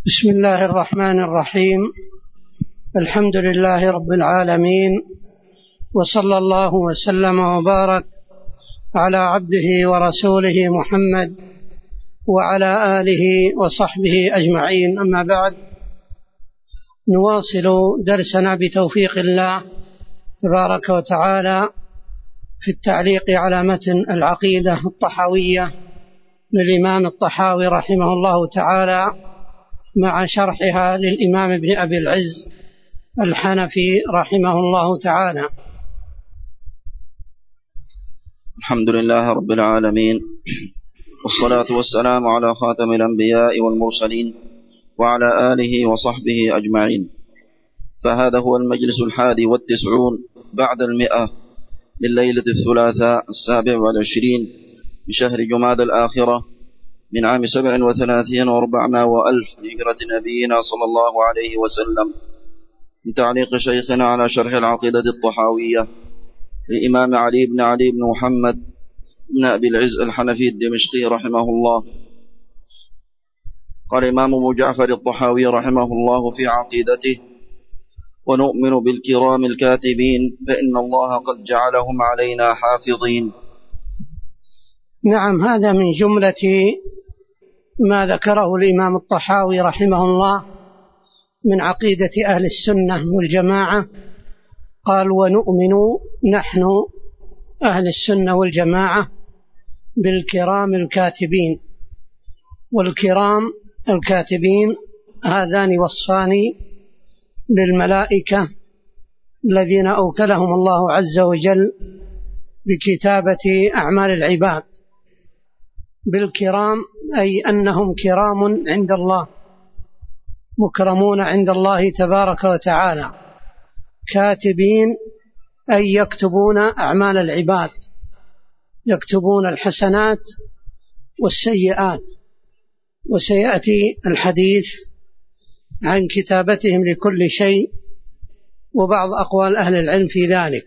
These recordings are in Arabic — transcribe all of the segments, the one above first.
بسم الله الرحمن الرحيم. الحمد لله رب العالمين، وصلى الله وسلم وبارك على عبده ورسوله محمد وعلى آله وصحبه أجمعين. أما بعد، نواصل درسنا بتوفيق الله تبارك وتعالى في التعليق على متن العقيدة الطحاوية للإمام الطحاوي رحمه الله تعالى، مع شرحها للإمام ابن أبي العز الحنفي رحمه الله تعالى. الحمد لله رب العالمين، والصلاة والسلام على خاتم الأنبياء والمرسلين وعلى آله وصحبه أجمعين. فهذا هو المجلس 91 بعد 100 من ليلة الثلاثاء 27 من شهر جمادى الآخرة من عام 37 و400 وألف لهجرة نبينا صلى الله عليه وسلم، من تعليق شيخنا على شرح العقيدة الطحاوية لإمام علي بن محمد بن أبي العز الحنفي الدمشقي رحمه الله. قال الإمام أبو جعفر الطحاوي رحمه الله في عقيدته: ونؤمن بالكرام الكاتبين فإن الله قد جعلهم علينا حافظين. نعم، هذا من جملة ما ذكره الإمام الطحاوي رحمه الله من عقيدة أهل السنة والجماعة. قال: ونؤمن نحن أهل السنة والجماعة بالكرام الكاتبين. والكرام الكاتبين هذان وصفان للملائكة الذين أوكلهم الله عز وجل بكتابة أعمال العباد. بالكرام أي أنهم كرام عند الله، مكرمون عند الله تبارك وتعالى. كاتبين أي يكتبون أعمال العباد، يكتبون الحسنات والسيئات. وسيأتي الحديث عن كتابتهم لكل شيء وبعض أقوال أهل العلم في ذلك.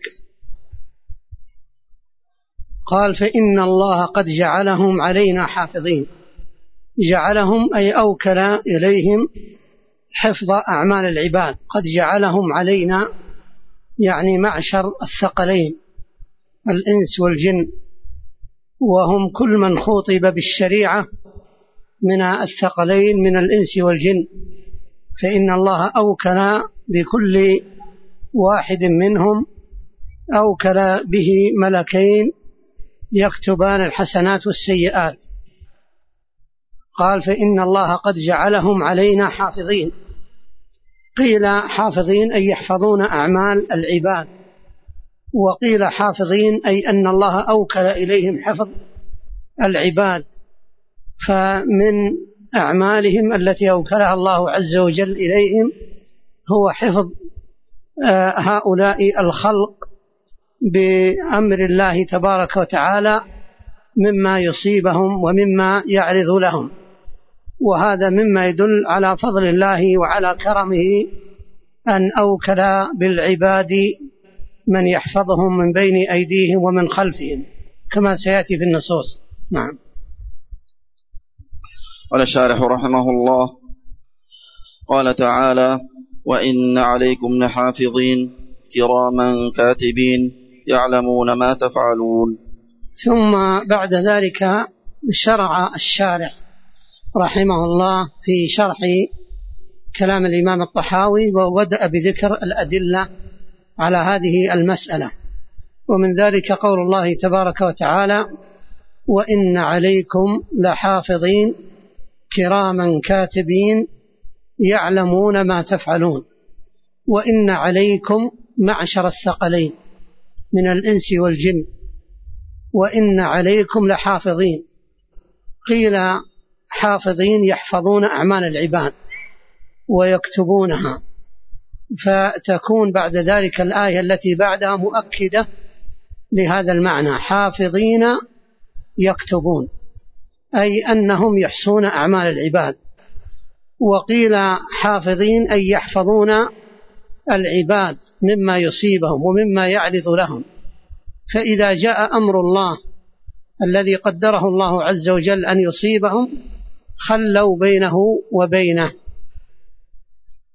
قال: فإن الله قد جعلهم علينا حافظين. جعلهم أي أوكل إليهم حفظ أعمال العباد. قد جعلهم علينا يعني معشر الثقلين الإنس والجن، وهم كل من خوطب بالشريعة من الثقلين من الإنس والجن، فإن الله أوكل بكل واحد منهم، أوكل به ملكين يكتبان الحسنات والسيئات. قال: فإن الله قد جعلهم علينا حافظين. قيل حافظين أي يحفظون أعمال العباد، وقيل حافظين أي أن الله أوكل إليهم حفظ العباد، فمن أعمالهم التي أوكلها الله عز وجل إليهم هو حفظ هؤلاء الخلق بأمر الله تبارك وتعالى مما يصيبهم ومما يعرض لهم. وهذا مما يدل على فضل الله وعلى كرمه أن أوكل بالعباد من يحفظهم من بين أيديهم ومن خلفهم، كما سيأتي في النصوص. نعم. قال الشارح رحمه الله: قال تعالى: وإن عليكم لحافظين كراما كاتبين يعلمون ما تفعلون. ثم بعد ذلك شرع الشارح رحمه الله في شرح كلام الإمام الطحاوي، وبدأ بذكر الأدلة على هذه المسألة. ومن ذلك قول الله تبارك وتعالى: وإن عليكم لحافظين كراما كاتبين يعلمون ما تفعلون. وإن عليكم معشر الثقلين من الإنس والجن، وإن عليكم لحافظين. قيل حافظين يحفظون أعمال العباد ويكتبونها، فتكون بعد ذلك الآية التي بعدها مؤكدة لهذا المعنى: حافظين يكتبون، أي أنهم يحصون أعمال العباد. وقيل حافظين أي يحفظون العباد مما يصيبهم ومما يعرض لهم. فإذا جاء أمر الله الذي قدره الله عز وجل أن يصيبهم خلوا بينه وبينه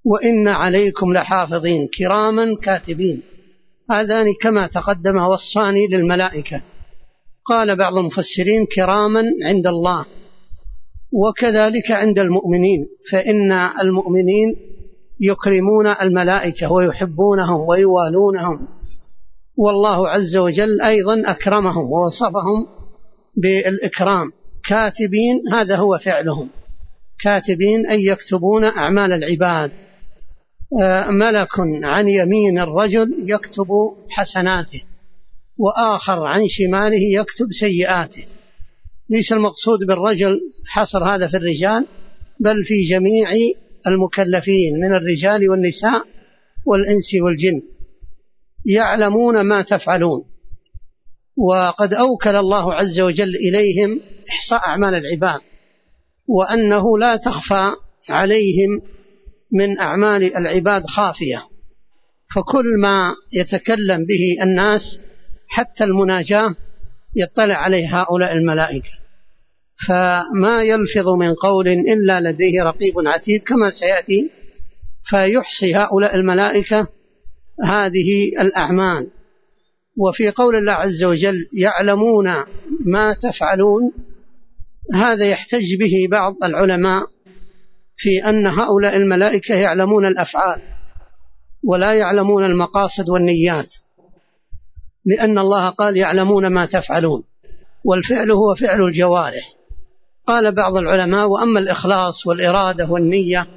وإن عليكم لحافظين كراما كاتبين. هذان كما تقدم وصفان للملائكة. قال بعض المفسرين كراما عند الله، وكذلك عند المؤمنين، فإن المؤمنين يكرمون الملائكة ويحبونهم ويوالونهم، والله عز وجل أيضا أكرمهم ووصفهم بالإكرام. كاتبين هذا هو فعلهم، كاتبين أي يكتبون أعمال العباد. ملك عن يمين الرجل يكتب حسناته، وآخر عن شماله يكتب سيئاته. ليس المقصود بالرجل حصر هذا في الرجال، بل في جميع المكلفين من الرجال والنساء والإنس والجن، يعلمون ما تفعلون. وقد أوكل الله عز وجل إليهم إحصاء أعمال العباد، وأنه لا تخفى عليهم من أعمال العباد خافية، فكل ما يتكلم به الناس حتى المناجاة يطلع عليه هؤلاء الملائكة، فما يلفظ من قول إلا لديه رقيب عتيد كما سيأتي. فيحصي هؤلاء الملائكة هذه الأعمال. وفي قول الله عز وجل يعلمون ما تفعلون، هذا يحتج به بعض العلماء في أن هؤلاء الملائكة يعلمون الأفعال ولا يعلمون المقاصد والنيات، لأن الله قال يعلمون ما تفعلون، والفعل هو فعل الجوارح. قال بعض العلماء وأما الإخلاص والإرادة والنية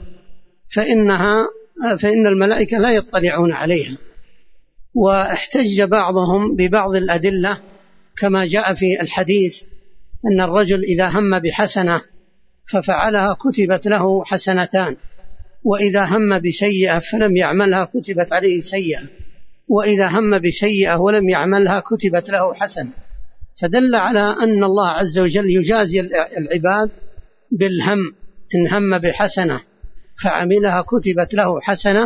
فإن الملائكة لا يطلعون عليها. واحتج بعضهم ببعض الأدلة كما جاء في الحديث أن الرجل إذا هم بحسنة ففعلها كتبت له حسنتان، وإذا هم بسيئة فلم يعملها كتبت عليه سيئة، وإذا هم بسيئة ولم يعملها كتبت له حسنة. فدل على أن الله عز وجل يجازي العباد بالهم. إن هم بحسنة فعملها كتبت له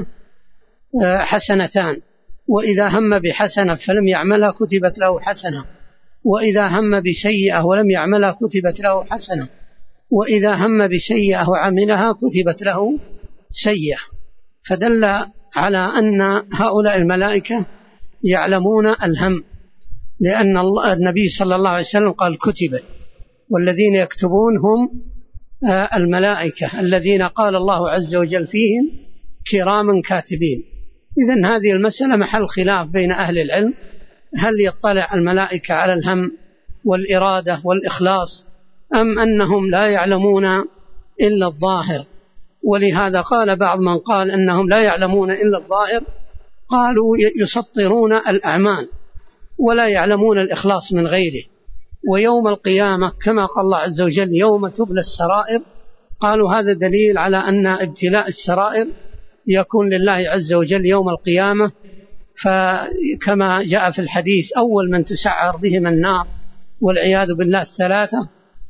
حسنتان، وإذا هم بحسنة فلم يعملها كتبت له حسنة، وإذا هم بسيئة ولم يعملها كتبت له حسنة، وإذا هم بسيئة وعملها كتبت له سيئة. فدل على أن هؤلاء الملائكة يعلمون الهم، لأن النبي صلى الله عليه وسلم قال كتبت، والذين يكتبون هم الملائكة الذين قال الله عز وجل فيهم كراما كاتبين. إذن هذه المسألة محل خلاف بين أهل العلم، هل يطلع الملائكة على الهم والإرادة والإخلاص أم أنهم لا يعلمون إلا الظاهر. ولهذا قال بعض من قال أنهم لا يعلمون إلا الظاهر، قالوا يسطرون الأعمال ولا يعلمون الإخلاص من غيره. ويوم القيامة كما قال الله عز وجل يوم تبلى السرائر، قالوا هذا دليل على أن ابتلاء السرائر يكون لله عز وجل يوم القيامة. فكما جاء في الحديث أول من تسعر بهم النار والعياذ بالله الثلاثة: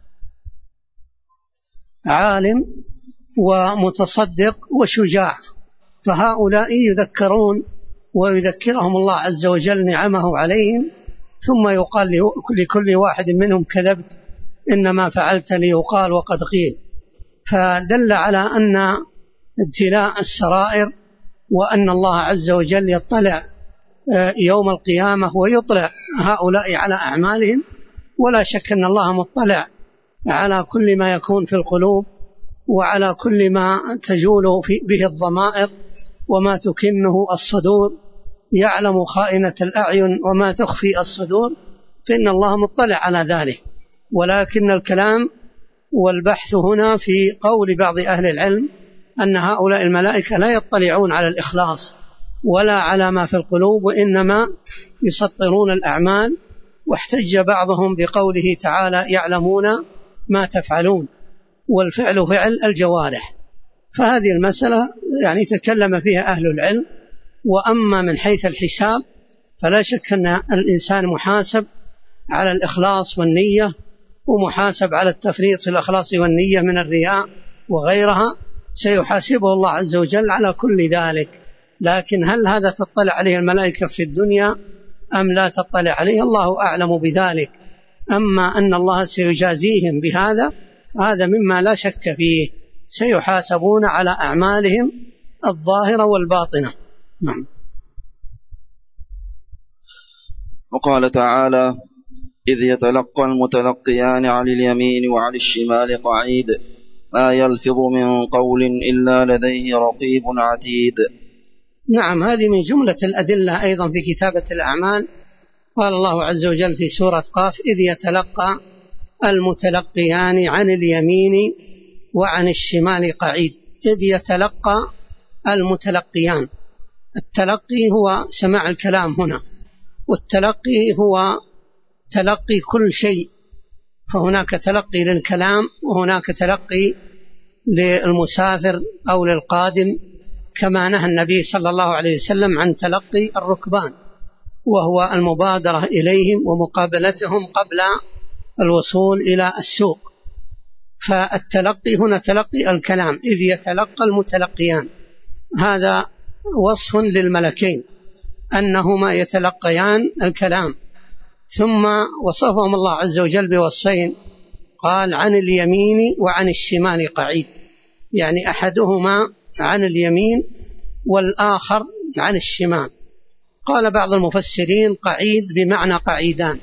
عالم ومتصدق وشجاع. فهؤلاء يذكرون ويذكرهم الله عز وجل نعمه عليهم، ثم يقال لكل واحد منهم كذبت، إنما فعلت ليقال وقد قيل. فدل على أن ابتلاء السرائر وأن الله عز وجل يطلع يوم القيامة ويطلع هؤلاء على أعمالهم. ولا شك أن الله مطلع على كل ما يكون في القلوب وعلى كل ما تجول به الضمائر وما تكنه الصدور، يعلم خائنة الأعين وما تخفي الصدور، فإن الله مطلع على ذلك. ولكن الكلام والبحث هنا في قول بعض أهل العلم أن هؤلاء الملائكة لا يطلعون على الإخلاص ولا على ما في القلوب، وإنما يسطرون الأعمال. واحتج بعضهم بقوله تعالى يعلمون ما تفعلون، والفعل فعل الجوارح. فهذه المسألة يعني تكلم فيها أهل العلم. وأما من حيث الحساب فلا شك أن الإنسان محاسب على الإخلاص والنية، ومحاسب على التفريط في الإخلاص والنية من الرياء وغيرها، سيحاسبه الله عز وجل على كل ذلك. لكن هل هذا تطلع عليه الملائكة في الدنيا أم لا تطلع عليه؟ الله أعلم بذلك. أما أن الله سيجازيهم بهذا، هذا مما لا شك فيه، سيحاسبون على أعمالهم الظاهرة والباطنة. نعم. وقال تعالى: إذ يتلقى المتلقيان عن اليمين وعن الشمال قعيد ما يلفظ من قول إلا لديه رقيب عتيد. نعم، هذه من جملة الأدلة أيضا في كتابة الأعمال. قال الله عز وجل في سورة قاف: إذ يتلقى المتلقيان عن اليمين وعن الشمال قعيد. إذ يتلقى المتلقيان، التلقي هو سماع الكلام هنا، والتلقي هو تلقي كل شيء، فهناك تلقي للكلام وهناك تلقي للمسافر أو للقادم، كما نهى النبي صلى الله عليه وسلم عن تلقي الركبان، وهو المبادرة إليهم ومقابلتهم قبل الوصول إلى السوق. فالتلقي هنا تلقي الكلام، إذ يتلقى المتلقيان، هذا وصف للملكين أنهما يتلقيان الكلام. ثم وصفهم الله عز وجل بوصفين، قال: عن اليمين وعن الشمال قعيد، يعني أحدهما عن اليمين والآخر عن الشمال. قال بعض المفسرين: قعيد بمعنى قعيدان،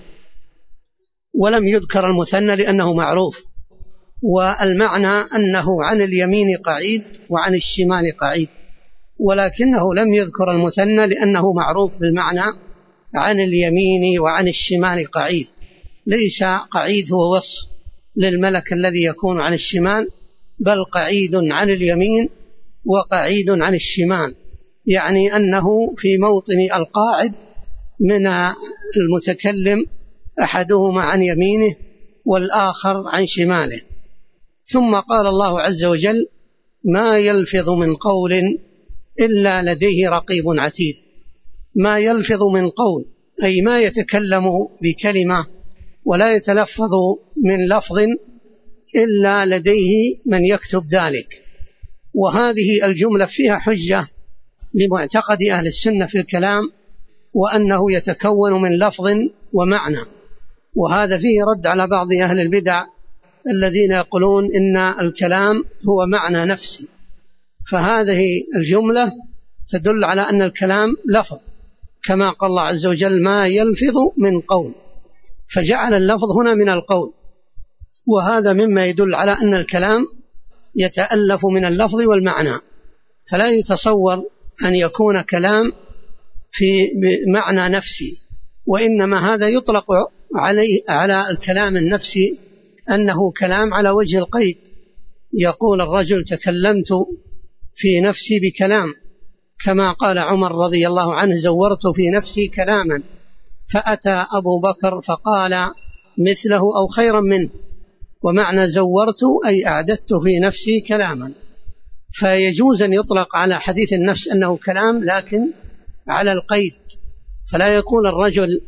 ولم يذكر المثنى لأنه معروف، والمعنى أنه عن اليمين قعيد وعن الشمال قعيد، ولكنه لم يذكر المثنى لأنه معروف بالمعنى عن اليمين وعن الشمال قعيد. ليس قعيد هو وصف للملك الذي يكون عن الشمال، بل قعيد عن اليمين وقعيد عن الشمال، يعني أنه في موطن القاعد من المتكلم، أحدهما عن يمينه والآخر عن شماله. ثم قال الله عز وجل: ما يلفظ من قول إلا لديه رقيب عتيد. ما يلفظ من قول أي ما يتكلم بكلمة ولا يتلفظ من لفظ إلا لديه من يكتب ذلك. وهذه الجملة فيها حجة لمعتقد أهل السنة في الكلام، وأنه يتكون من لفظ ومعنى، وهذا فيه رد على بعض أهل البدع الذين يقولون إن الكلام هو معنى نفسي. فهذه الجملة تدل على أن الكلام لفظ، كما قال الله عز وجل: ما يلفظ من قول، فجعل اللفظ هنا من القول، وهذا مما يدل على أن الكلام يتألف من اللفظ والمعنى، فلا يتصور أن يكون كلام في معنى نفسي، وإنما هذا يطلق على الكلام النفسي أنه كلام على وجه القيد. يقول الرجل: تكلمت في نفسي بكلام، كما قال عمر رضي الله عنه: زورت في نفسي كلاما، فأتى أبو بكر فقال مثله أو خيرا منه. ومعنى زورت أي أعددت في نفسي كلاما. فيجوز أن يطلق على حديث النفس أنه كلام، لكن على القيد، فلا يقول الرجل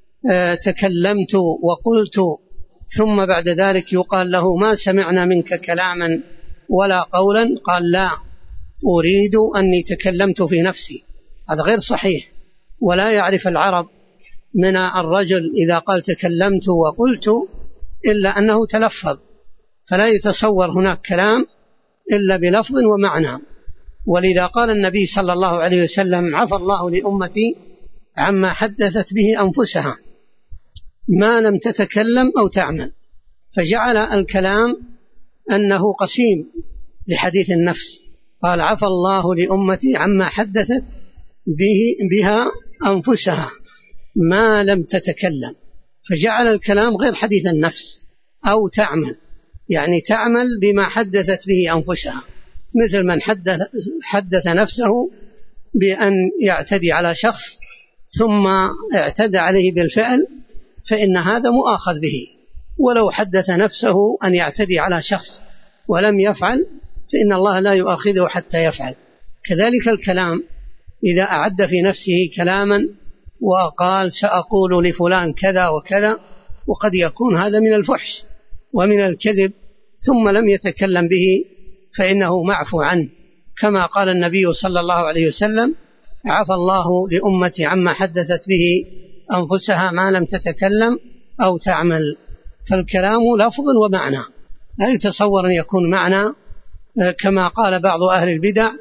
تكلمت وقلت ثم بعد ذلك يقال له: ما سمعنا منك كلاما ولا قولا. قال: لا، أريد أني تكلمت في نفسي. هذا غير صحيح، ولا يعرف العرب من الرجل إذا قال تكلمت وقلت إلا أنه تلفظ، فلا يتصور هناك كلام إلا بلفظ ومعنى. ولذا قال النبي صلى الله عليه وسلم: عفى الله لأمتي عما حدثت به أنفسها ما لم تتكلم أو تعمل، فجعل الكلام أنه قسيم لحديث النفس. قال: عفى الله لأمتي عما حدثت بها أنفسها ما لم تتكلم، فجعل الكلام غير حديث النفس أو تعمل، يعني تعمل بما حدثت به أنفسها، مثل من حدث نفسه بأن يعتدي على شخص ثم اعتدى عليه بالفعل، فإن هذا مؤاخذ به. ولو حدث نفسه أن يعتدي على شخص ولم يفعل فإن الله لا يؤاخذه حتى يفعل. كذلك الكلام، إذا أعد في نفسه كلاما وقال سأقول لفلان كذا وكذا، وقد يكون هذا من الفحش ومن الكذب، ثم لم يتكلم به فإنه معفو عنه، كما قال النبي صلى الله عليه وسلم: عفى الله لأمتي عما حدثت به أنفسها ما لم تتكلم أو تعمل. فالكلام لفظ ومعنى، لا يتصور أن يكون معنى كما قال بعض أهل البدع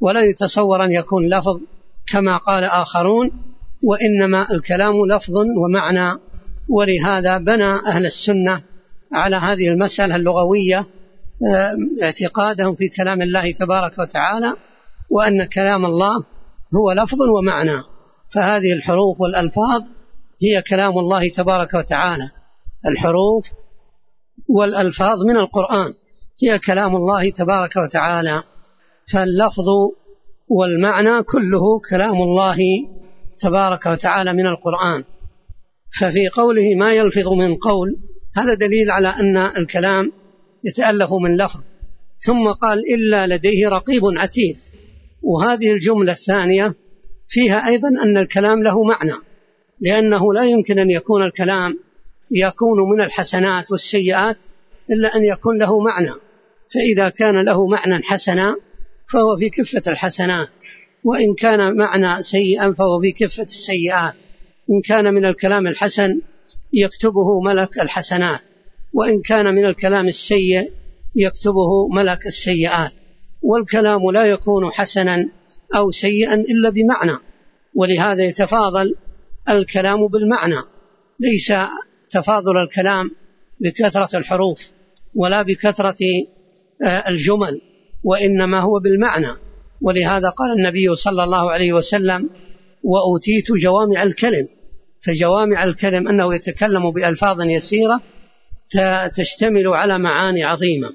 ولا يتصور أن يكون لفظ كما قال آخرون، وإنما الكلام لفظ ومعنى. ولهذا بنى أهل السنة على هذه المسألة اللغوية اعتقادهم في كلام الله تبارك وتعالى، وأن كلام الله هو لفظ ومعنى. فهذه الحروف والألفاظ هي كلام الله تبارك وتعالى، الحروف والألفاظ من القرآن هي كلام الله تبارك وتعالى، فاللفظ والمعنى كله كلام الله تبارك وتعالى من القرآن. ففي قوله ما يلفظ من قول، هذا دليل على أن الكلام يتألف من لفظ. ثم قال إلا لديه رقيب عتيد، وهذه الجملة الثانية فيها أيضا أن الكلام له معنى، لأنه لا يمكن أن يكون الكلام يكون من الحسنات والسيئات إلا أن يكون له معنى. فإذا كان له معنى حسنا فهو في كفة الحسنات، وإن كان معنى سيئا فهو في كفة السيئات. إن كان من الكلام الحسن يكتبه ملك الحسنات، وإن كان من الكلام السيء يكتبه ملك السيئات. والكلام لا يكون حسنا أو سيئا إلا بمعنى، ولهذا يتفاضل الكلام بالمعنى، ليس تفاضل الكلام بكثرة الحروف ولا بكثرة الجمل، وإنما هو بالمعنى. ولهذا قال النبي صلى الله عليه وسلم وأوتيت جوامع الكلم، فجوامع الكلم أنه يتكلم بألفاظ يسيرة تشتمل على معاني عظيمة.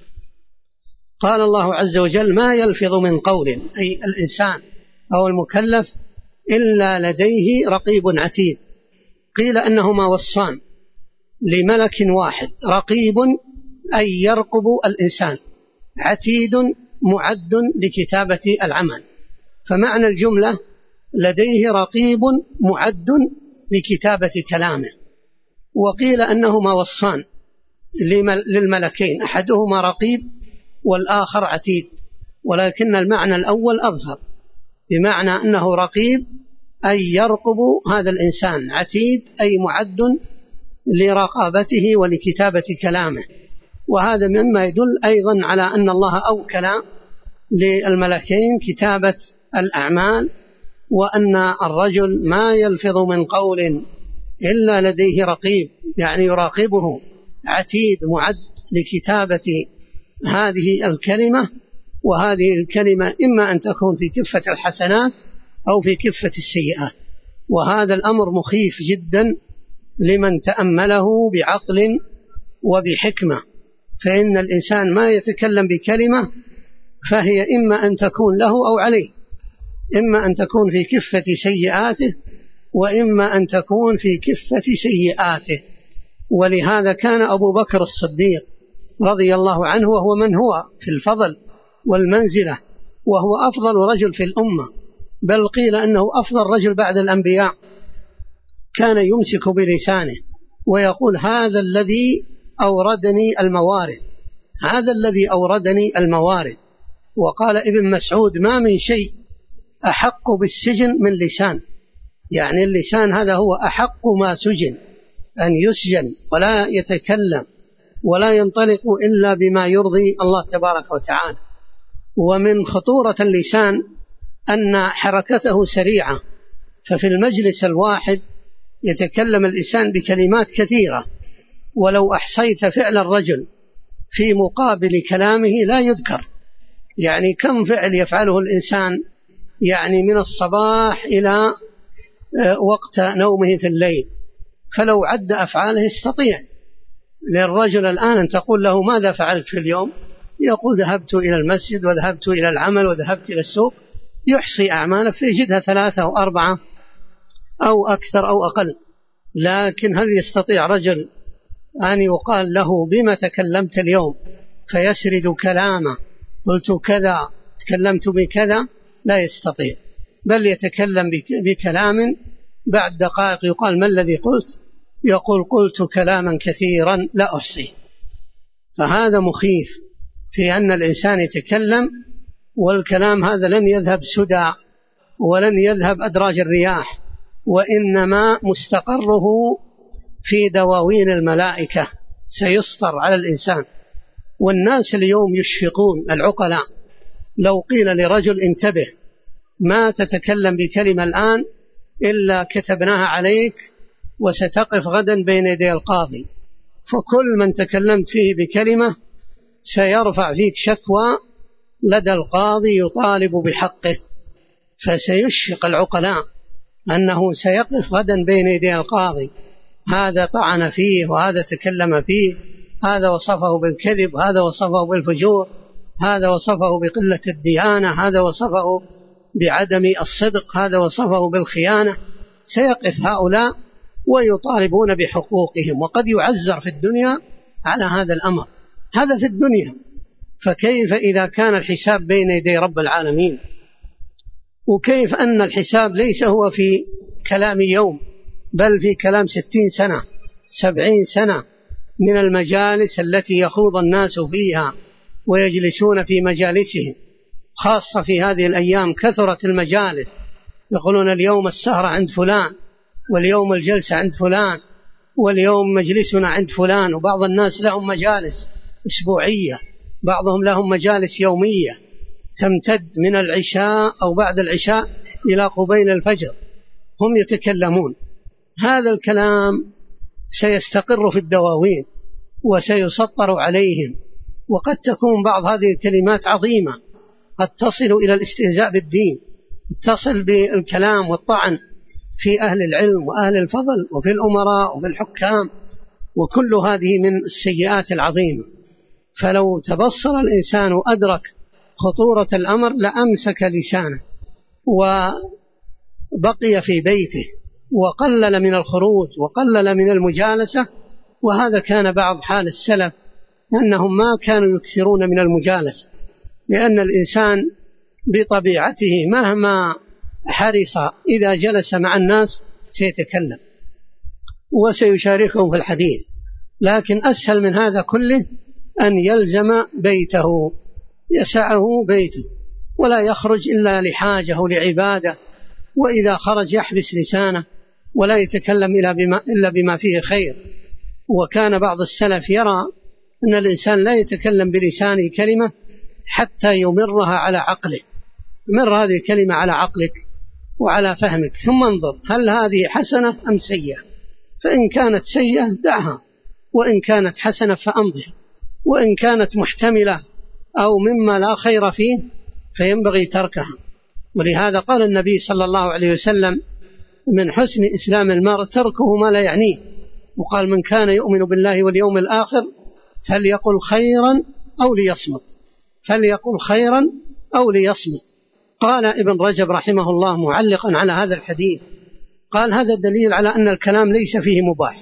قال الله عز وجل ما يلفظ من قول، أي الإنسان أو المكلف، إلا لديه رقيب عتيد. قيل أنهما وصفان لملك واحد، رقيب أي يرقب الإنسان، عتيد معد لكتابة العمل. فمعنى الجملة لديه رقيب معد لكتابة كلامه. وقيل أنهما وصفان للملكين، أحدهما رقيب والآخر عتيد، ولكن المعنى الأول أظهر، بمعنى أنه رقيب أي يرقب هذا الإنسان، عتيد أي معد لرقابته ولكتابة كلامه. وهذا مما يدل أيضا على أن الله أوكل للملكين كتابة الأعمال، وأن الرجل ما يلفظ من قول إلا لديه رقيب، يعني يراقبه، عتيد معد لكتابة هذه الكلمة. وهذه الكلمة إما أن تكون في كفة الحسنات أو في كفة السيئات، وهذا الأمر مخيف جدا لمن تأمله بعقل وبحكمة. فإن الإنسان ما يتكلم بكلمة فهي إما أن تكون له أو عليه، إما أن تكون في كفة سيئاته وإما أن تكون في كفة سيئاته. ولهذا كان أبو بكر الصديق رضي الله عنه، وهو من هو في الفضل والمنزلة، وهو أفضل رجل في الأمة، بل قيل أنه أفضل رجل بعد الأنبياء، كان يمسك بلسانه ويقول هذا الذي أوردني الموارد، هذا الذي أوردني الموارد. وقال ابن مسعود ما من شيء أحق بالسجن من لسان، يعني اللسان هذا هو أحق ما سجن، أن يسجن ولا يتكلم ولا ينطلق إلا بما يرضي الله تبارك وتعالى. ومن خطورة اللسان أن حركته سريعة، ففي المجلس الواحد يتكلم الإنسان بكلمات كثيرة، ولو أحصيت فعل الرجل في مقابل كلامه لا يذكر. يعني كم فعل يفعله الإنسان يعني من الصباح إلى وقت نومه في الليل، فلو عد أفعاله يستطيع. للرجل الآن أن تقول له ماذا فعلت في اليوم، يقول ذهبت إلى المسجد وذهبت إلى العمل وذهبت إلى السوق، يحصي أعماله فيجدها 3 أو 4 أو أكثر أو أقل. لكن هل يستطيع رجل أن يقال له بما تكلمت اليوم فيسرد كلامه، قلت كذا، تكلمت بكذا؟ لا يستطيع، بل يتكلم بكلام بعد دقائق يقال ما الذي قلت، يقول قلت كلاما كثيرا لا أحصيه. فهذا مخيف في أن الإنسان يتكلم، والكلام هذا لن يذهب سدى ولن يذهب أدراج الرياح، وإنما مستقره في دواوين الملائكة، سيسطر على الإنسان. والناس اليوم يشفقون، العقلاء لو قيل لرجل انتبه ما تتكلم بكلمة الآن إلا كتبناها عليك وستقف غدا بين يدي القاضي، فكل من تكلمت فيه بكلمة سيرفع فيك شكوى لدى القاضي يطالب بحقه، فسيشفق العقلاء أنه سيقف غدا بين يدي القاضي، هذا طعن فيه وهذا تكلم فيه، هذا وصفه بالكذب، هذا وصفه بالفجور، هذا وصفه بقلة الديانة، هذا وصفه بعدم الصدق، هذا وصفه بالخيانة. سيقف هؤلاء ويطالبون بحقوقهم، وقد يعزر في الدنيا على هذا الأمر. هذا في الدنيا، فكيف إذا كان الحساب بين يدي رب العالمين؟ وكيف أن الحساب ليس هو في كلام يوم، بل في كلام 60 سنة 70 سنة من المجالس التي يخوض الناس فيها ويجلسون في مجالسهم، خاصة في هذه الأيام كثرت المجالس، يقولون اليوم السهرة عند فلان، واليوم الجلسة عند فلان، واليوم مجلسنا عند فلان. وبعض الناس لهم مجالس أسبوعية، بعضهم لهم مجالس يومية تمتد من العشاء أو بعد العشاء إلى قبيل الفجر، هم يتكلمون. هذا الكلام سيستقر في الدواوين وسيسطر عليهم، وقد تكون بعض هذه الكلمات عظيمة، قد تصل إلى الاستهزاء بالدين، تصل بالكلام والطعن في أهل العلم وأهل الفضل وفي الأمراء وفي الحكام، وكل هذه من السيئات العظيمة. فلو تبصر الإنسان وأدرك خطورة الأمر لأمسك لسانه وبقي في بيته وقلل من الخروج وقلل من المجالسة. وهذا كان بعض حال السلف، أنهم ما كانوا يكثرون من المجالسة، لأن الإنسان بطبيعته مهما حرص إذا جلس مع الناس سيتكلم وسيشاركهم في الحديث، لكن أسهل من هذا كله أن يلزم بيته، يسعه بيته ولا يخرج إلا لحاجة لعبادة، وإذا خرج يحبس لسانه ولا يتكلم إلا بما فيه خير. وكان بعض السلف يرى أن الإنسان لا يتكلم بلسانه كلمة حتى يمرها على عقله، مر هذه الكلمة على عقلك وعلى فهمك، ثم انظر هل هذه حسنة أم سيئة، فإن كانت سيئة دعها، وإن كانت حسنة فأمضها، وإن كانت محتملة أو مما لا خير فيه فينبغي تركها. ولهذا قال النبي صلى الله عليه وسلم من حسن إسلام المرء تركه ما لا يعنيه، وقال من كان يؤمن بالله واليوم الآخر فليقل خيرا أو ليصمت، فليقل خيرا أو ليصمت. قال ابن رجب رحمه الله معلقا على هذا الحديث، قال هذا دليل على أن الكلام ليس فيه مباح،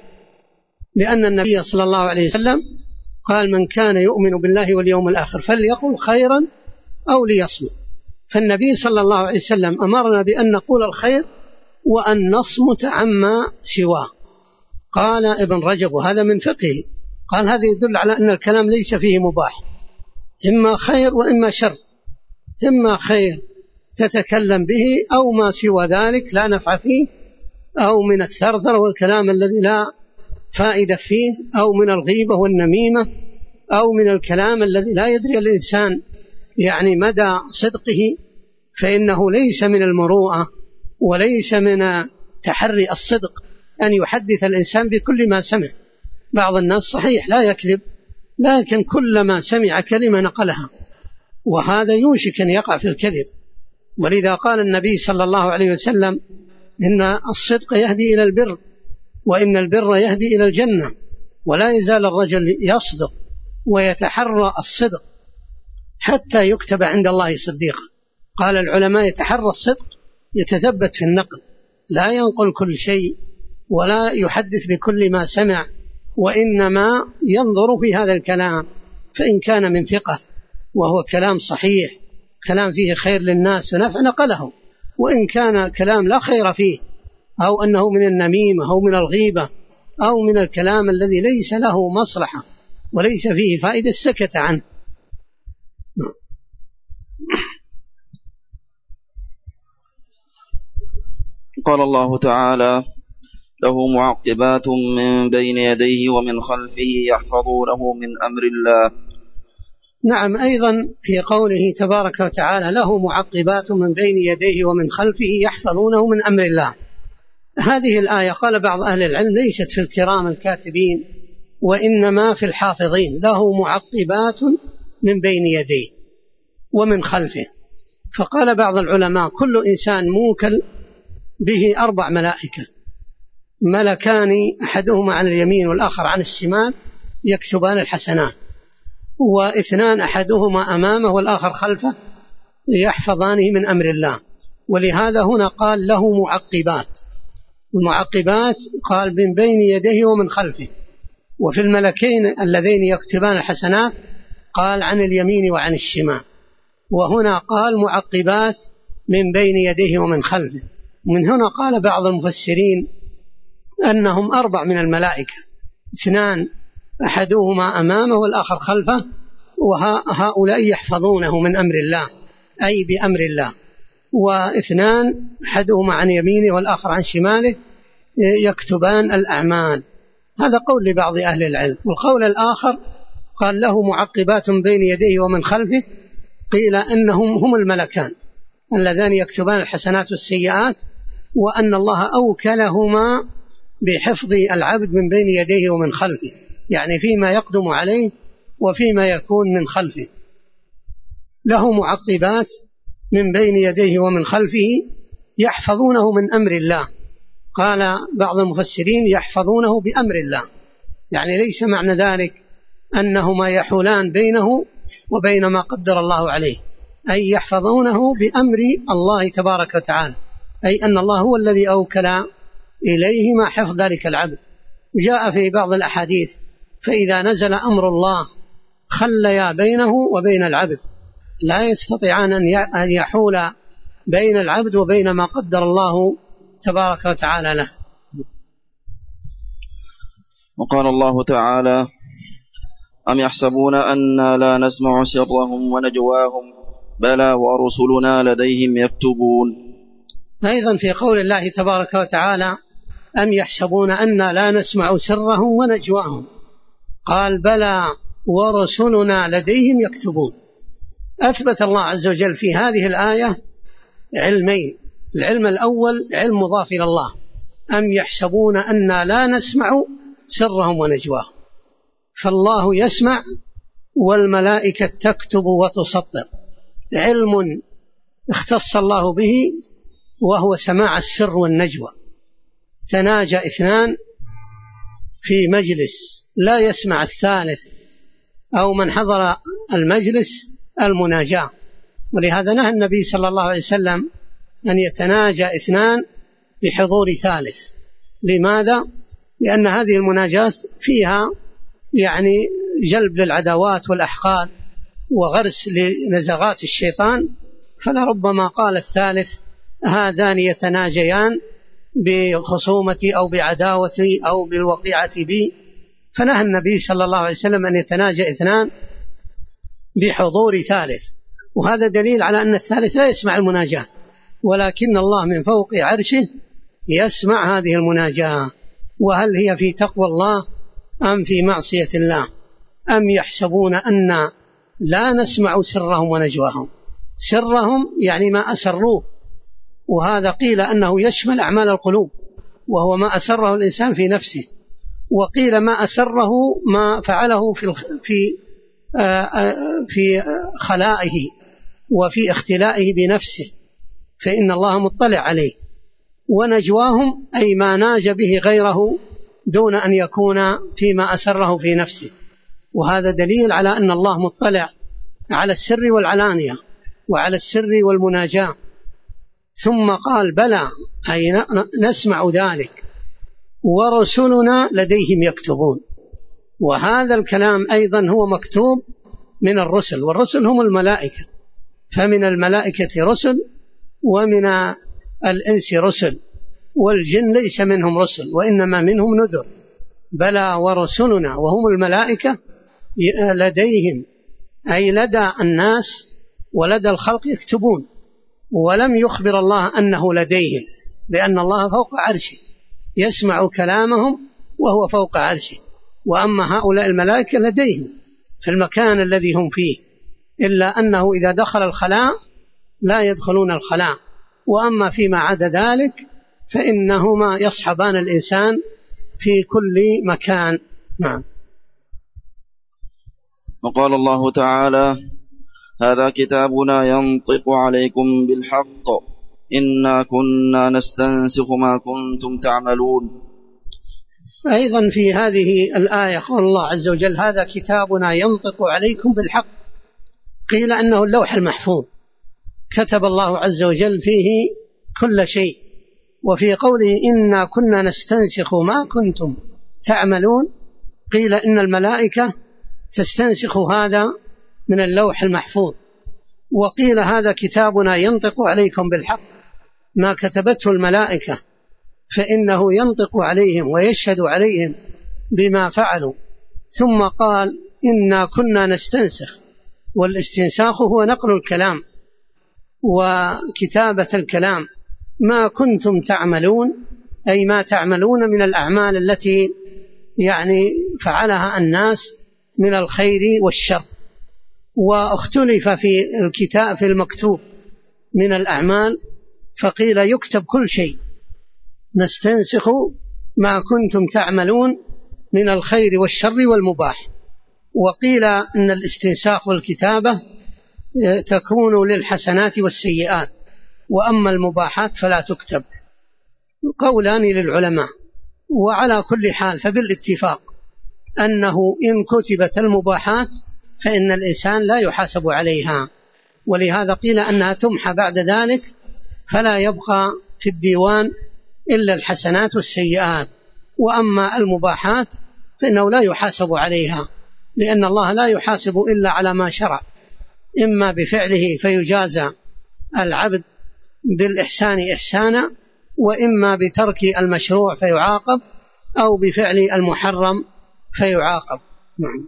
لأن النبي صلى الله عليه وسلم قال من كان يؤمن بالله واليوم الآخر فليقل خيرا أو ليصمت. فالنبي صلى الله عليه وسلم أمرنا بأن نقول الخير وأن نصمت عما سواه. قال ابن رجب وهذا من فقهه، قال هذا يدل على أن الكلام ليس فيه مباح، إما خير وإما شر، إما خير تتكلم به أو ما سوى ذلك لا نفع فيه، أو من الثرثر والكلام الذي لا فائدة فيه، أو من الغيبة والنميمة، أو من الكلام الذي لا يدري الإنسان يعني مدى صدقه، فإنه ليس من المروءة وليس من تحري الصدق أن يحدث الإنسان بكل ما سمع. بعض الناس صحيح لا يكذب، لكن كلما سمع كلمة نقلها، وهذا يوشك أن يقع في الكذب. ولذا قال النبي صلى الله عليه وسلم إن الصدق يهدي إلى البر، وإن البر يهدي إلى الجنة، ولا يزال الرجل يصدق ويتحرى الصدق حتى يكتب عند الله صديقا. قال العلماء يتحرى الصدق يتثبت في النقل، لا ينقل كل شيء ولا يحدث بكل ما سمع، وإنما ينظر في هذا الكلام، فإن كان من ثقة وهو كلام صحيح، كلام فيه خير للناس ونفع نقله، وإن كان كلام لا خير فيه أو أنه من النميمة أو من الغيبة أو من الكلام الذي ليس له مصلحة وليس فيه فائدة سكت عنه. قال الله تعالى له معقبات من بين يديه ومن خلفه يحفظونه من أمر الله نعم، أيضا في قوله تبارك وتعالى له معقبات من بين يديه ومن خلفه يحفظونه من أمر الله. هذه الآية قال بعض أهل العلم ليست في الكرام الكاتبين وإنما في الحافظين. له معقبات من بين يديه ومن خلفه. فقال بعض العلماء كل إنسان موكل به 4 ملائكة، ملكان أحدهما عن اليمين والآخر عن الشمال يكتبان الحسنات، و2 أحدهما أمامه والآخر خلفه يحفظانه من أمر الله. ولهذا هنا قال له معقبات. المعقبات قال من بين يديه ومن خلفه. وفي الملكين اللذين يكتبان الحسنات قال عن اليمين وعن الشمال، وهنا قال معقبات من بين يديه ومن خلفه. من هنا قال بعض المفسرين أنهم 4 من الملائكة، 2 أحدهما أمامه والآخر خلفه، وهؤلاء يحفظونه من أمر الله أي بأمر الله، و2 أحدهما عن يمينه والآخر عن شماله يكتبان الأعمال. هذا قول لبعض أهل العلم. والقول الآخر قال له معقبات بين يديه ومن خلفه، قيل أنهم هم الملكان اللذان يكتبان الحسنات والسيئات، وأن الله أوكلهما بحفظ العبد من بين يديه ومن خلفه، يعني فيما يقدم عليه وفيما يكون من خلفه. له معقبات من بين يديه ومن خلفه يحفظونه من أمر الله. قال بعض المفسرين يحفظونه بأمر الله، يعني ليس معنى ذلك أنهما يحولان بينه وبين ما قدر الله عليه، أي يحفظونه بأمر الله تبارك وتعالى، أي أن الله هو الذي أوكل إليهما حفظ ذلك العبد. جاء في بعض الأحاديث فإذا نزل أمر الله خليا بينه وبين العبد، لا يستطيعان أن يحول بين العبد وبين ما قدر الله تبارك وتعالى له. وقال الله تعالى أم يحسبون أنا لا نسمع سرهم ونجواهم بلى ورسلنا لديهم يكتبون. أيضا في قول الله تبارك وتعالى أم يحسبون أنا لا نسمع سرهم ونجواهم قال بلى ورسلنا لديهم يكتبون. أثبت الله عز وجل في هذه الآية علمين. العلم الأول علم مضاف إلى الله، أم يحسبون أنا لا نسمع سرهم ونجواهم، فالله يسمع والملائكة تكتب وتسطر. علم اختص الله به وهو سماع السر والنجوى. تناجى 2 في مجلس لا يسمع الثالث أو من حضر المجلس المناجاة، ولهذا نهى النبي صلى الله عليه وسلم أن يتناجى 2 بحضور ثالث. لماذا؟ لأن هذه المناجاة فيها يعني جلب للعداوات والأحقاد وغرس لنزغات الشيطان، فلربما قال الثالث هذان يتناجيان بخصومتي أو بعداوتي أو بالوقيعة بي، فنهى النبي صلى الله عليه وسلم أن يتناجى 2 بحضور ثالث. وهذا دليل على أن الثالث لا يسمع المناجاة، ولكن الله من فوق عرشه يسمع هذه المناجاة. وهل هي في تقوى الله أم في معصية الله؟ أم يحسبون أن لا نسمع سرهم ونجواهم. سرهم يعني ما أسروه، وهذا قيل أنه يشمل أعمال القلوب وهو ما أسره الإنسان في نفسه، وقيل ما أسره ما فعله في خلائه وفي اختلائه بنفسه، فإن الله مطلع عليه. ونجواهم أي ما ناج به غيره دون أن يكون فيما أسره في نفسه، وهذا دليل على أن الله مطلع على السر والعلانية وعلى السر والمناجاة. ثم قال بلى أي نسمع ذلك ورسلنا لديهم يكتبون. وهذا الكلام أيضا هو مكتوب من الرسل، والرسل هم الملائكة، فمن الملائكة رسل ومن الإنس رسل، والجن ليس منهم رسل وإنما منهم نذر. بلى ورسلنا وهم الملائكة لديهم أي لدى الناس ولدى الخلق يكتبون، ولم يخبر الله أنه لديهم، لأن الله فوق عرشه يسمع كلامهم وهو فوق عرشه. وأما هؤلاء الملائكة لديهم في المكان الذي هم فيه إلا أنه إذا دخل الخلاء لا يدخلون الخلاء، وأما فيما عدا ذلك فإنهما يصحبان الإنسان في كل مكان. نعم. وقال الله تعالى: هذا كتابنا ينطق عليكم بالحق إنا كنا نستنسخ ما كنتم تعملون. أيضا في هذه الآية قال الله عز وجل: هذا كتابنا ينطق عليكم بالحق. قيل أنه اللوح المحفوظ، كتب الله عز وجل فيه كل شيء. وفي قوله إنا كنا نستنسخ ما كنتم تعملون قيل إن الملائكة تستنسخ هذا من اللوح المحفوظ. وقيل هذا كتابنا ينطق عليكم بالحق، ما كتبته الملائكة فإنه ينطق عليهم ويشهد عليهم بما فعلوا. ثم قال: إنا كنا نستنسخ، والاستنساخ هو نقل الكلام وكتابة الكلام. ما كنتم تعملون أي ما تعملون من الأعمال التي فعلها الناس من الخير والشر. واختلف في الكتاب في المكتوب من الأعمال، فقيل يكتب كل شيء، نستنسخ ما كنتم تعملون من الخير والشر والمباح. وقيل أن الاستنساخ والكتابة تكون للحسنات والسيئات، وأما المباحات فلا تكتب. قولان للعلماء. وعلى كل حال فبالاتفاق أنه إن كتبت المباحات فإن الإنسان لا يحاسب عليها، ولهذا قيل أنها تمحى بعد ذلك، فلا يبقى في الديوان إلا الحسنات والسيئات. وأما المباحات فإنه لا يحاسب عليها، لأن الله لا يحاسب إلا على ما شرع، إما بفعله فيجازى العبد بالإحسان إحسانا، وإما بترك المشروع فيعاقب، أو بفعل المحرم فيعاقب. نعم.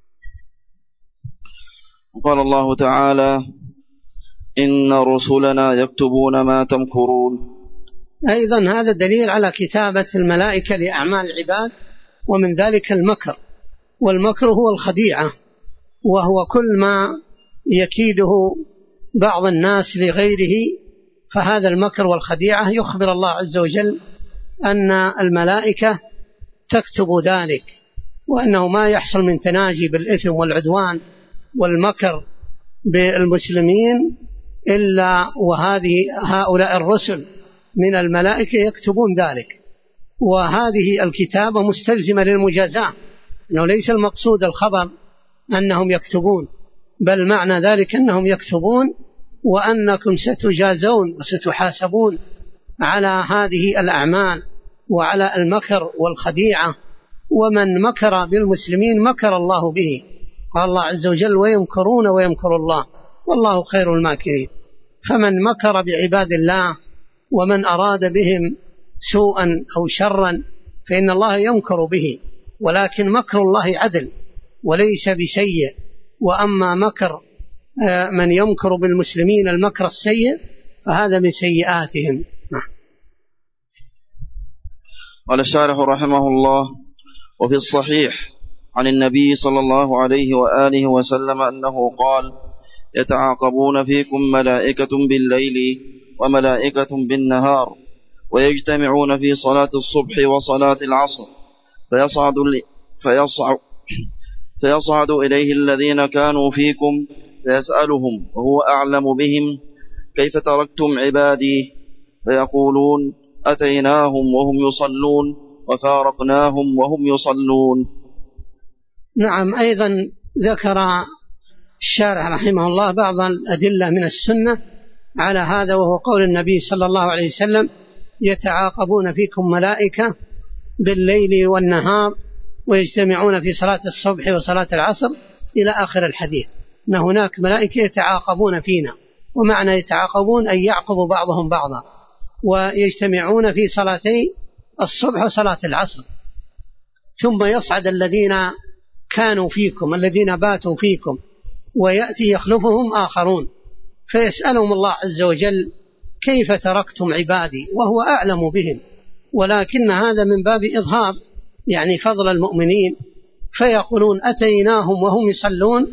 قال الله تعالى: إن رسلنا يكتبون ما تمكرون. أيضا هذا دليل على كتابة الملائكة لأعمال العباد، ومن ذلك المكر. والمكر هو الخديعة، وهو كل ما يكيده بعض الناس لغيره، فهذا المكر والخديعة يخبر الله عز وجل أن الملائكة تكتب ذلك، وأنه ما يحصل من تناجي بالإثم والعدوان والمكر بالمسلمين إلا هؤلاء الرسل من الملائكة يكتبون ذلك. وهذه الكتابة مستلزمة للمجازاة، أنه ليس المقصود الخبر أنهم يكتبون، بل معنى ذلك أنهم يكتبون، وأنكم ستجازون وستحاسبون على هذه الأعمال وعلى المكر والخديعة. ومن مكر بالمسلمين مكر الله به، قال الله عز وجل: ويمكرون ويمكر الله والله خير الماكرين. فمن مكر بعباد الله ومن أراد بهم سوءا أو شرا فإن الله يمكر به، ولكن مكر الله عدل وليس بسيء. وأما مكر من يمكر بالمسلمين المكر السيء فهذا من سيئاتهم. قال الشارح رحمه الله: وفي الصحيح عن النبي صلى الله عليه وآله وسلم أنه قال: يتعاقبون فيكم ملائكة بالليل وملائكة بالنهار، ويجتمعون في صلاة الصبح وصلاة العصر، فيصعد إليه الذين كانوا فيكم فيسألهم وهو أعلم بهم: كيف تركتم عبادي؟ فيقولون: أتيناهم وهم يصلون وفارقناهم وهم يصلون. نعم. أيضا ذكر الشارح رحمه الله بعض الأدلة من السنة على هذا، وهو قول النبي صلى الله عليه وسلم: يتعاقبون فيكم ملائكة بالليل والنهار ويجتمعون في صلاة الصبح وصلاة العصر إلى آخر الحديث، أن هناك ملائكة يتعاقبون فينا، ومعنى يتعاقبون أن يعقب بعضهم بعضا، ويجتمعون في صلاتي الصبح وصلاة العصر. ثم يصعد الذين كانوا فيكم الذين باتوا فيكم، ويأتي يخلفهم آخرون فيسألهم الله عز وجل: كيف تركتم عبادي؟ وهو أعلم بهم، ولكن هذا من باب إظهار فضل المؤمنين. فيقولون: أتيناهم وهم يصلون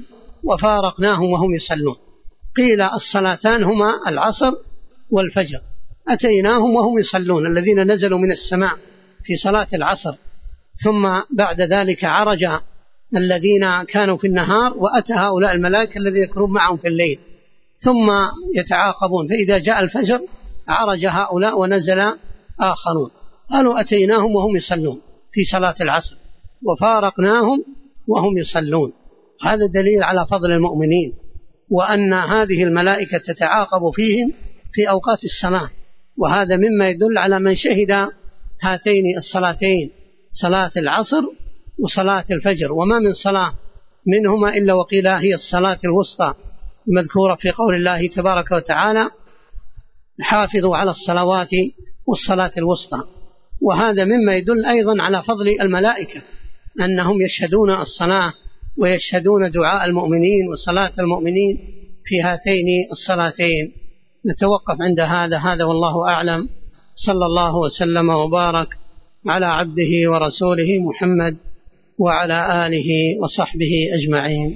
وفارقناهم وهم يصلون. قيل الصلاتان هما العصر والفجر، أتيناهم وهم يصلون الذين نزلوا من السماء في صلاة العصر، ثم بعد ذلك عرج الذين كانوا في النهار وأتى هؤلاء الملائكة الذين يكونون معهم في الليل، ثم يتعاقبون، فإذا جاء الفجر عرج هؤلاء ونزل آخرون. قالوا أتيناهم وهم يصلون في صلاة العصر وفارقناهم وهم يصلون. هذا دليل على فضل المؤمنين، وأن هذه الملائكة تتعاقب فيهم في أوقات الصلاة، وهذا مما يدل على من شهد هاتين الصلاتين، صلاة العصر وصلاة الفجر، وما من صلاة منهما إلا وقيل هي الصلاة الوسطى المذكورة في قول الله تبارك وتعالى حافظوا على الصلوات والصلاة الوسطى. وهذا مما يدل أيضا على فضل الملائكة، أنهم يشهدون الصلاة ويشهدون دعاء المؤمنين وصلاة المؤمنين في هاتين الصلاتين. نتوقف عند هذا والله أعلم. صلى الله وسلم وبارك على عبده ورسوله محمد وعلى آله وصحبه أجمعين.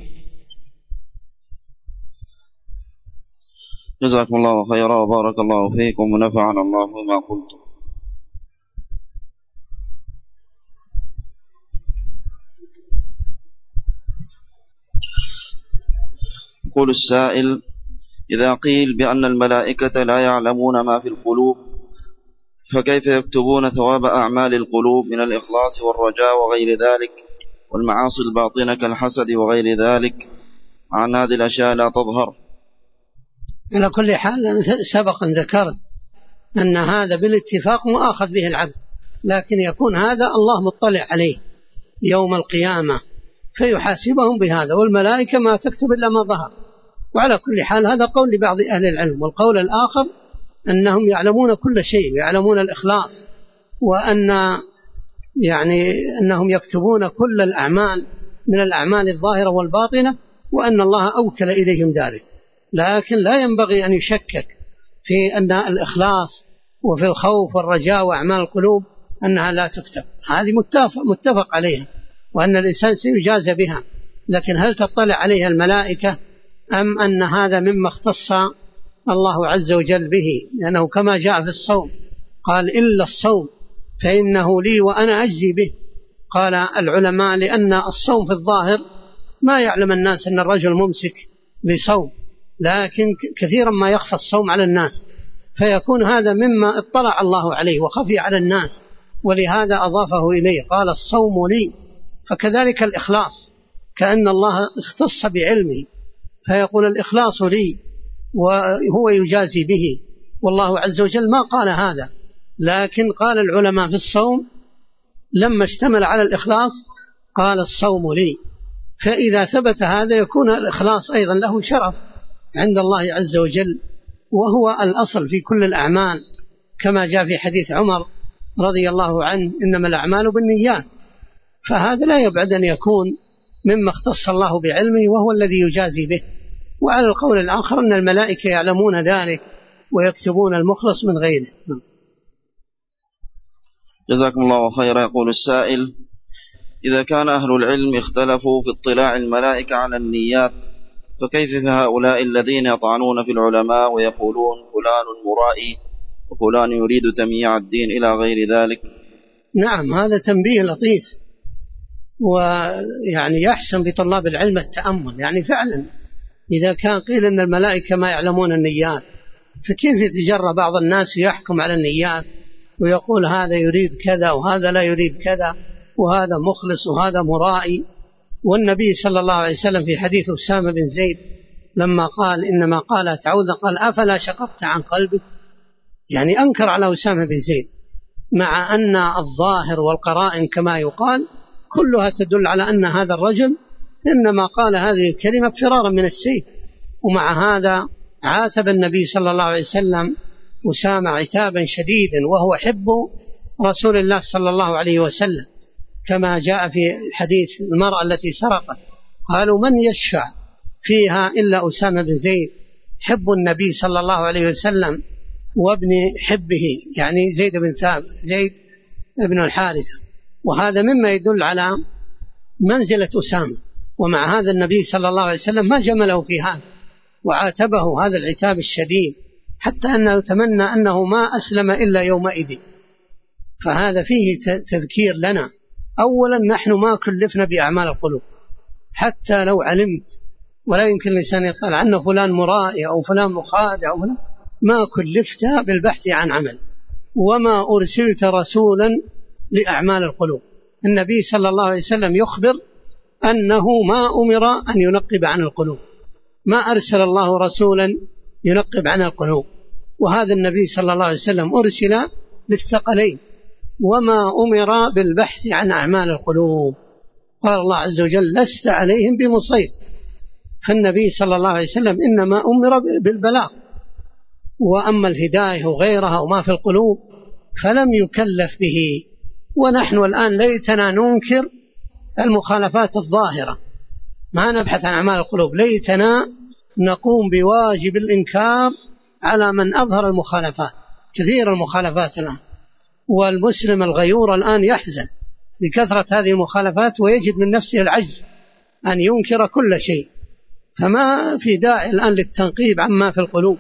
جزاكم الله خيرا وبارك الله فيكم ونفعنا الله بما قلتم. يقول السائل: إذا قيل بأن الملائكة لا يعلمون ما في القلوب، فكيف يكتبون ثواب أعمال القلوب من الإخلاص والرجاء وغير ذلك، والمعاصي الباطنة كالحسد وغير ذلك، عن هذه الأشياء لا تظهر؟ على كل حال سبق أن ذكرت أن هذا بالاتفاق مؤاخذ به العبد، لكن يكون هذا الله مطلع عليه يوم القيامة فيحاسبهم بهذا، والملائكة ما تكتب إلا ما ظهر. وعلى كل حال هذا قول لبعض أهل العلم، والقول الآخر أنهم يعلمون كل شيء ويعلمون الإخلاص، وأن أنهم يكتبون كل الأعمال من الأعمال الظاهرة والباطنة، وأن الله أوكل إليهم ذلك. لكن لا ينبغي أن يشكك في أن الإخلاص وفي الخوف والرجاء وأعمال القلوب أنها لا تكتب، هذه متفق عليها، وأن الإنسان سيجازى بها. لكن هل تطلع عليها الملائكة أم أن هذا مما اختص الله عز وجل به؟ لأنه كما جاء في الصوم قال إلا الصوم فإنه لي وأنا أجزي به. قال العلماء لأن الصوم في الظاهر ما يعلم الناس أن الرجل ممسك بصوم، لكن كثيرا ما يخفى الصوم على الناس، فيكون هذا مما اطلع الله عليه وخفي على الناس، ولهذا أضافه إليه قال الصوم لي. فكذلك الإخلاص كأن الله اختص بعلمه فيقول الإخلاص لي وهو يجازي به، والله عز وجل ما قال هذا، لكن قال العلماء في الصوم لما اشتمل على الإخلاص قال الصوم لي. فإذا ثبت هذا يكون الإخلاص أيضا له شرف عند الله عز وجل، وهو الأصل في كل الأعمال، كما جاء في حديث عمر رضي الله عنه إنما الأعمال بالنيات. فهذا لا يبعد أن يكون مما اختص الله بعلمه وهو الذي يجازي به. وعلى القول الآخر أن الملائكة يعلمون ذلك ويكتبون المخلص من غيره. جزاكم الله خيرا. يقول السائل: إذا كان أهل العلم اختلفوا في اطلاع الملائكة على النيات، فكيف في هؤلاء الذين يطعنون في العلماء ويقولون فلان مرائي وفلان يريد تمييع الدين إلى غير ذلك؟ نعم، هذا تنبيه لطيف، ويعني يحسن بطلاب العلم التأمل. يعني فعلا إذا كان قيل أن الملائكة ما يعلمون النيات، فكيف يتجرى بعض الناس يحكم على النيات ويقول هذا يريد كذا وهذا لا يريد كذا، وهذا مخلص وهذا مرائي. والنبي صلى الله عليه وسلم في حديث أسامة بن زيد لما قال إنما قال تعوذ قال أفلا شققت عن قلبك، يعني أنكر على أسامة بن زيد، مع أن الظاهر والقرائن كما يقال كلها تدل على أن هذا الرجل إنما قال هذه الكلمة فرارا من السيف. ومع هذا عاتب النبي صلى الله عليه وسلم أسامة عتابا شديدا، وهو حب رسول الله صلى الله عليه وسلم، كما جاء في حديث المرأة التي سرقت قالوا من يشفع فيها إلا أسامة بن زيد حب النبي صلى الله عليه وسلم وابن حبه، يعني زيد بن ثابت زيد بن الحارثة. وهذا مما يدل على منزلة أسامة، ومع هذا النبي صلى الله عليه وسلم ما جمله في هذا وعاتبه هذا العتاب الشديد، حتى أنه يتمنى أنه ما أسلم إلا يومئذ. فهذا فيه تذكير لنا. أولا نحن ما كلفنا بأعمال القلوب، حتى لو علمت، ولا يمكن الإنسان يطلع أن فلان مرائي أو فلان مخادع أو فلان، ما كلفت بالبحث عن عمل، وما أرسلت رسولا لأعمال القلوب. النبي صلى الله عليه وسلم يخبر أنه ما أمر أن ينقب عن القلوب، ما أرسل الله رسولا ينقب عن القلوب. وهذا النبي صلى الله عليه وسلم أرسل للثقلين، وما أمر بالبحث عن أعمال القلوب. قال الله عز وجل: لست عليهم بمسيطر. فالنبي صلى الله عليه وسلم إنما أمر بالبلاغ، وأما الهداية وغيرها وما في القلوب فلم يكلف به. ونحن الآن ليتنا ننكر المخالفات الظاهرة، ما نبحث عن أعمال القلوب، ليتنا نقوم بواجب الإنكار على من أظهر المخالفات. كثير المخالفات الآن، والمسلم الغيور الآن يحزن بكثرة هذه المخالفات ويجد من نفسه العجز أن ينكر كل شيء. فما في داعي الآن للتنقيب عما في القلوب،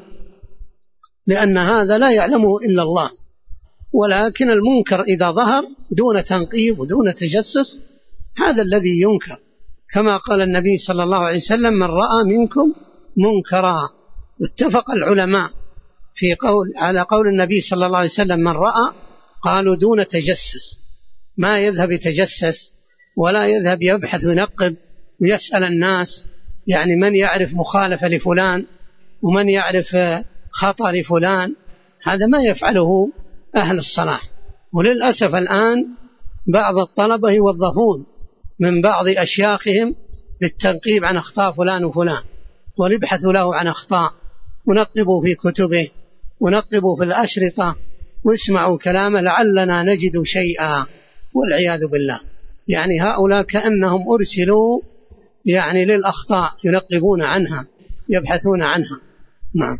لأن هذا لا يعلمه إلا الله. ولكن المنكر إذا ظهر دون تنقيب ودون تجسس هذا الذي ينكر، كما قال النبي صلى الله عليه وسلم: من رأى منكم منكرا. واتفق العلماء على قول النبي صلى الله عليه وسلم: من رأى، قالوا دون تجسس، ما يذهب يتجسس ولا يذهب يبحث وينقب ويسأل الناس، يعني من يعرف مخالفة لفلان ومن يعرف خطأ لفلان. هذا ما يفعله أهل الصلاح. وللأسف الآن بعض الطلبة يوظفون من بعض أشياخهم للتنقيب عن أخطاء فلان وفلان، ونبحث له عن أخطاء، ونقبوا في كتبه ونقبوا في الأشرطة واسمعوا كلامه لعلنا نجد شيئا، والعياذ بالله. يعني هؤلاء كأنهم أرسلوا يعني للأخطاء، ينقبون عنها، يبحثون عنها. نعم.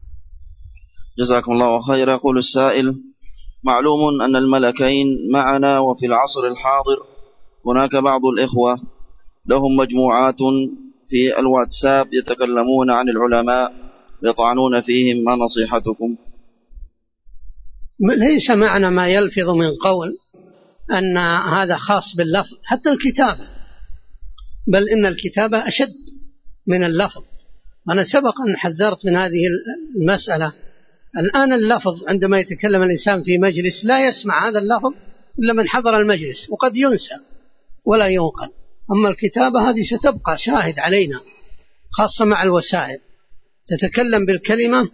جزاكم الله خيرا. يقول السائل: معلوم أن الملكين معنا، وفي العصر الحاضر هناك بعض الإخوة لهم مجموعات في الواتساب يتكلمون عن العلماء يطعنون فيهم، ما نصيحتكم؟ ليس معنى ما يلفظ من قول أن هذا خاص باللفظ، حتى الكتابة، بل إن الكتابة أشد من اللفظ. أنا سبق أن حذرت من هذه المسألة. الآن اللفظ عندما يتكلم الإنسان في مجلس لا يسمع هذا اللفظ إلا من حضر المجلس، وقد ينسى ولا ينقل. أما الكتابة هذه ستبقى شاهد علينا، خاصة مع الوسائل، تتكلم بالكلمة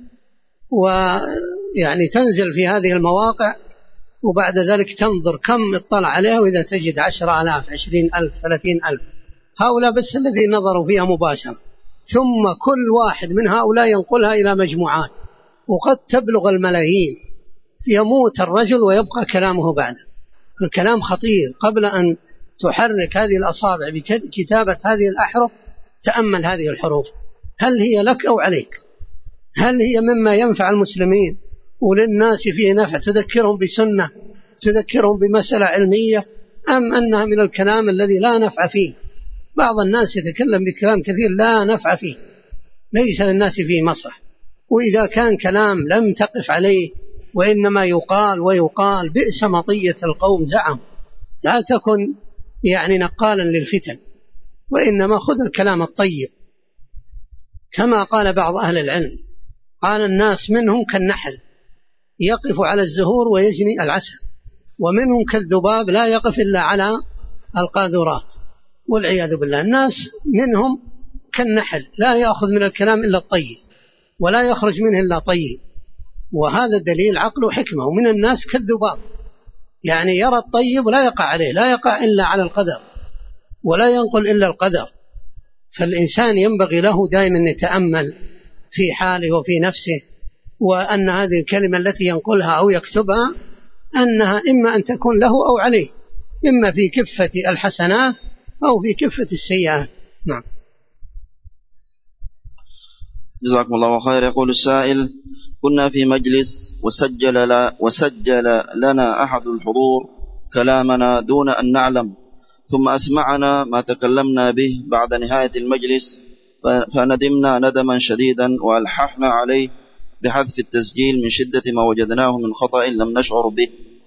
ويعني تنزل في هذه المواقع، وبعد ذلك تنظر كم اطلع عليها، وإذا تجد 10,000 20,000 30,000. هؤلاء بس الذي نظروا فيها مباشرة، ثم كل واحد من هؤلاء ينقلها إلى مجموعات، وقد تبلغ الملايين. يموت الرجل ويبقى كلامه بعده. الكلام خطير. قبل أن تحرك هذه الأصابع بكتابة هذه الأحرف تأمل هذه الحروف، هل هي لك أو عليك؟ هل هي مما ينفع المسلمين وللناس فيه نفع، تذكرهم بسنة، تذكرهم بمسألة علمية، أم أنها من الكلام الذي لا نفع فيه؟ بعض الناس يتكلم بكلام كثير لا نفع فيه، ليس للناس فيه مصلحة. وإذا كان كلام لم تقف عليه وإنما يقال ويقال، بئس مطية القوم زعم. لا تكن يعني نقالا للفتن، وإنما خذ الكلام الطيب. كما قال بعض أهل العلم، قال: الناس منهم كالنحل يقف على الزهور ويجني العسل، ومنهم كالذباب لا يقف إلا على القاذورات، والعياذ بالله. الناس منهم كالنحل لا يأخذ من الكلام إلا الطيب، ولا يخرج منه إلا طيب، وهذا دليل عقل وحكمة. ومن الناس كالذباب، يعني يرى الطيب ولا يقع عليه، لا يقع إلا على القدر، ولا ينقل إلا القدر. فالإنسان ينبغي له دائما يتأمل في حاله وفي نفسه، وأن هذه الكلمة التي ينقلها أو يكتبها أنها إما أن تكون له أو عليه، إما في كفة الحسنات أو في كفة السيئات. نعم. جزاكم الله خير. يقول السائل: كنا في مجلس وسجل لنا أحد الحضور كلامنا دون أن نعلم، ثم أسمعنا ما تكلمنا به بعد نهاية المجلس فندمنا ندما شديدا وألححنا عليه بحذف التسجيل من شدة ما وجدناه من خطأ لم نشعر به.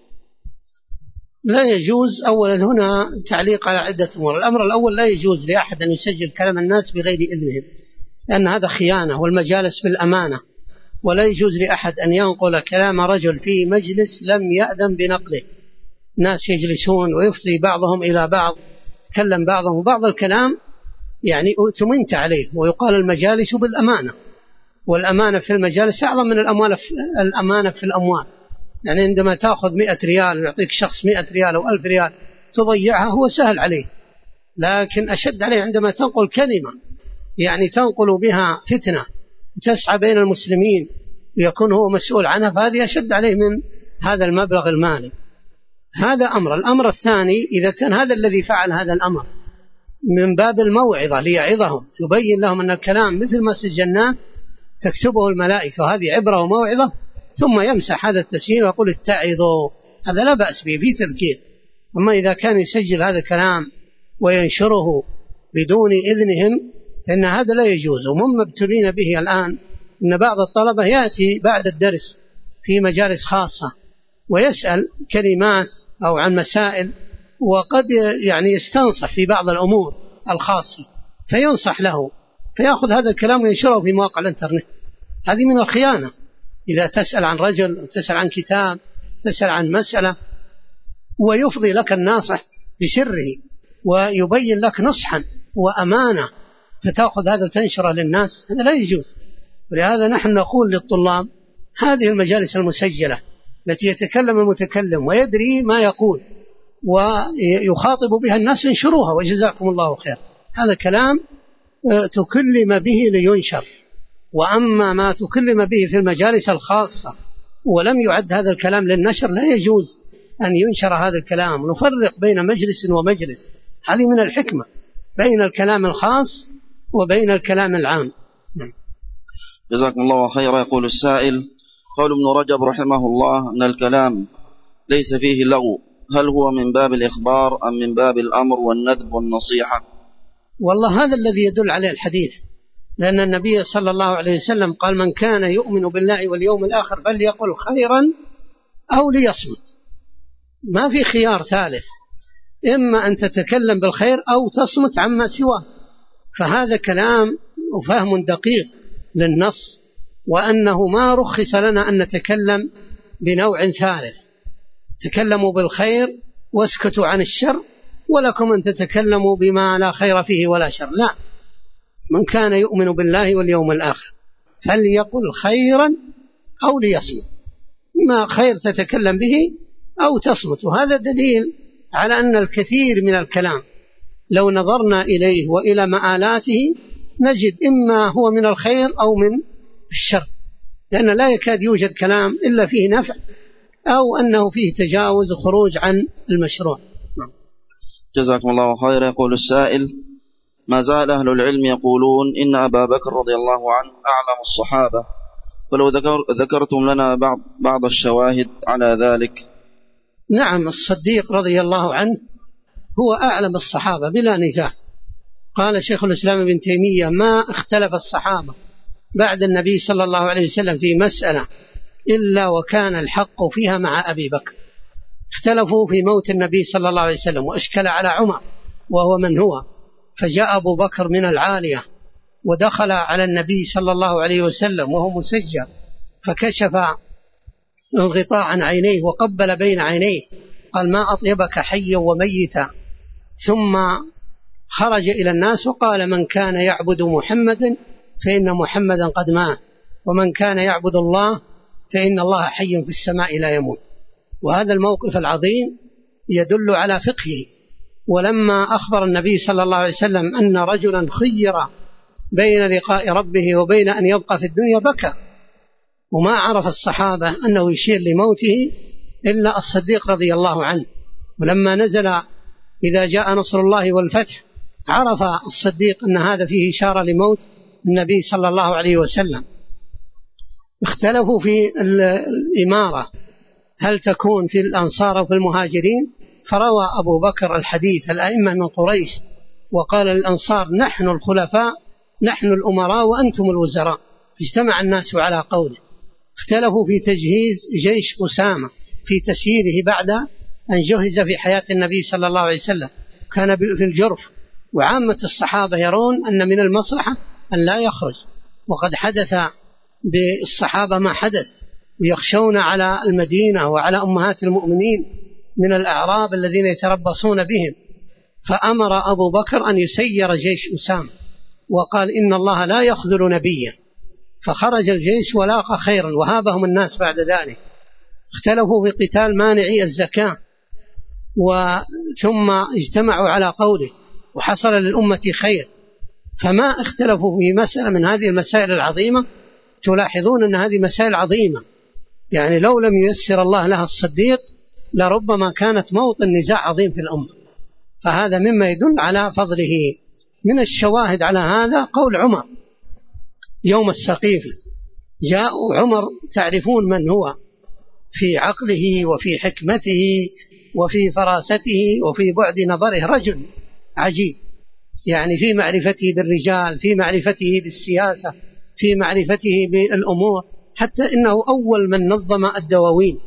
لا يجوز. أولا هنا تعليق على عدة أمور. الأمر الأول: لا يجوز لأحد أن يسجل كلام الناس بغير إذنهم، لأن هذا خيانة، والمجالس بالأمانة، ولا يجوز لأحد أن ينقل كلام رجل في مجلس لم يأذن بنقله. ناس يجلسون ويفضي بعضهم إلى بعض، يتكلم بعضهم وبعض الكلام يعني أؤتمنت عليه، ويقال المجالس بالأمانة، والأمانة في المجالس أعظم من الأمانة في الأموال. يعني عندما تأخذ 100 ريال ويعطيك شخص 100 ريال أو 1000 ريال تضيعها هو سهل عليه، لكن أشد عليه عندما تنقل كلمة يعني تنقل بها فتنة وتسعى بين المسلمين ويكون هو مسؤول عنها، فهذه أشد عليه من هذا المبلغ المالي. هذا أمر. الأمر الثاني: إذا كان هذا الذي فعل هذا الأمر من باب الموعظة ليعظهم، يبين لهم أن الكلام مثل ما سجلناه تكتبه الملائكة وهذه عبرة وموعظة، ثم يمسح هذا التسجيل ويقول اتعظوا، هذا لا بأس به، في تذكير. أما إذا كان يسجل هذا الكلام وينشره بدون إذنهم فإن هذا لا يجوز. ومما ابتلين به الآن أن بعض الطلبة يأتي بعد الدرس في مجالس خاصة ويسأل كلمات أو عن مسائل، وقد يعني يستنصح في بعض الأمور الخاصة فينصح له، فيأخذ هذا الكلام وينشره في مواقع الإنترنت. هذه من الخيانة. إذا تسأل عن رجل، تسأل عن كتاب، تسأل عن مسألة، ويفضي لك الناصح بسره ويبين لك نصحا وأمانة، فتأخذ هذا وتنشره للناس، هذا لا يجوز. ولهذا نحن نقول للطلاب: هذه المجالس المسجلة التي يتكلم المتكلم ويدري ما يقول ويخاطب بها الناس انشروها وجزاكم الله خير. هذا كلام تكلم به لينشر. وأما ما تكلم به في المجالس الخاصة ولم يعد هذا الكلام للنشر لا يجوز أن ينشر هذا الكلام. نفرق بين مجلس ومجلس، هذه من الحكمة، بين الكلام الخاص وبين الكلام العام. جزاكم الله خيرا. يقول السائل: قول ابن رجب رحمه الله أن الكلام ليس فيه لغو، هل هو من باب الإخبار أم من باب الأمر والندب والنصيحة؟ والله هذا الذي يدل عليه الحديث، لأن النبي صلى الله عليه وسلم قال: من كان يؤمن بالله واليوم الآخر فليقل خيرا أو ليصمت. ما في خيار ثالث، إما أن تتكلم بالخير أو تصمت عما سواه. فهذا كلام وفهم دقيق للنص، وأنه ما رخص لنا أن نتكلم بنوع ثالث. تكلموا بالخير واسكتوا عن الشر، ولكم أن تتكلموا بما لا خير فيه ولا شر. لا، من كان يؤمن بالله واليوم الآخر فليقل خيرا أو ليصمت، ما خير تتكلم به أو تصمت. وهذا دليل على أن الكثير من الكلام لو نظرنا إليه وإلى مآلاته نجد إما هو من الخير أو من الشر، لأن لا يكاد يوجد كلام إلا فيه نفع أو أنه فيه تجاوز وخروج عن المشروع. جزاكم الله خير. يقول السائل: ما زال أهل العلم يقولون إن أبا بكر رضي الله عنه أعلم الصحابة، فلو ذكرتم لنا بعض الشواهد على ذلك. نعم، الصديق رضي الله عنه هو أعلم الصحابة بلا نزاع. قال شيخ الإسلام ابن تيمية: ما اختلف الصحابة بعد النبي صلى الله عليه وسلم في مسألة إلا وكان الحق فيها مع أبي بكر. اختلفوا في موت النبي صلى الله عليه وسلم وأشكل على عمر وهو من هو، فجاء أبو بكر من العالية ودخل على النبي صلى الله عليه وسلم وهو مسجل، فكشف الغطاء عن عينيه وقبل بين عينيه، قال: ما أطيبك حيا وميتا. ثم خرج إلى الناس وقال: من كان يعبد محمدا فإن محمدا قد مات، ومن كان يعبد الله فإن الله حي في السماء لا يموت. وهذا الموقف العظيم يدل على فقهه. ولما أخبر النبي صلى الله عليه وسلم أن رجلا خير بين لقاء ربه وبين أن يبقى في الدنيا بكى، وما عرف الصحابة أنه يشير لموته إلا الصديق رضي الله عنه. ولما نزل إذا جاء نصر الله والفتح عرف الصديق أن هذا فيه إشارة لموت النبي صلى الله عليه وسلم. اختلفوا في الإمارة هل تكون في الأنصار أو في المهاجرين، فروى أبو بكر الحديث الأئمة من قريش وقال للأنصار: نحن الخلفاء، نحن الأمراء وأنتم الوزراء. اجتمع الناس على قوله، اختلفوا في تجهيز جيش أسامة، في تسييره بعد أن جهز في حياة النبي صلى الله عليه وسلم، كان في الجرف، وعامة الصحابة يرون أن من المصلحة أن لا يخرج، وقد حدث بالصحابة ما حدث، ويخشون على المدينة وعلى أمهات المؤمنين من الأعراب الذين يتربصون بهم. فأمر أبو بكر أن يسير جيش أسامة، وقال: إن الله لا يخذل نبيا. فخرج الجيش ولاقى خيرا، وهابهم الناس بعد ذلك. اختلفوا في قتال مانعي الزكاة، ثم اجتمعوا على قوله، وحصل للأمة خير. فما اختلفوا في مسألة من هذه المسائل العظيمة. تلاحظون أن هذه مسائل عظيمة، يعني لو لم ييسر الله لها الصديق لربما كانت موطن نزاع عظيم في الأمة. فهذا مما يدل على فضله. من الشواهد على هذا قول عمر يوم السقيفة. جاء عمر، تعرفون من هو في عقله وفي حكمته وفي فراسته وفي بعد نظره، رجل عجيب، يعني في معرفته بالرجال، في معرفته بالسياسة، في معرفته بالأمور، حتى إنه أول من نظم الدواوين.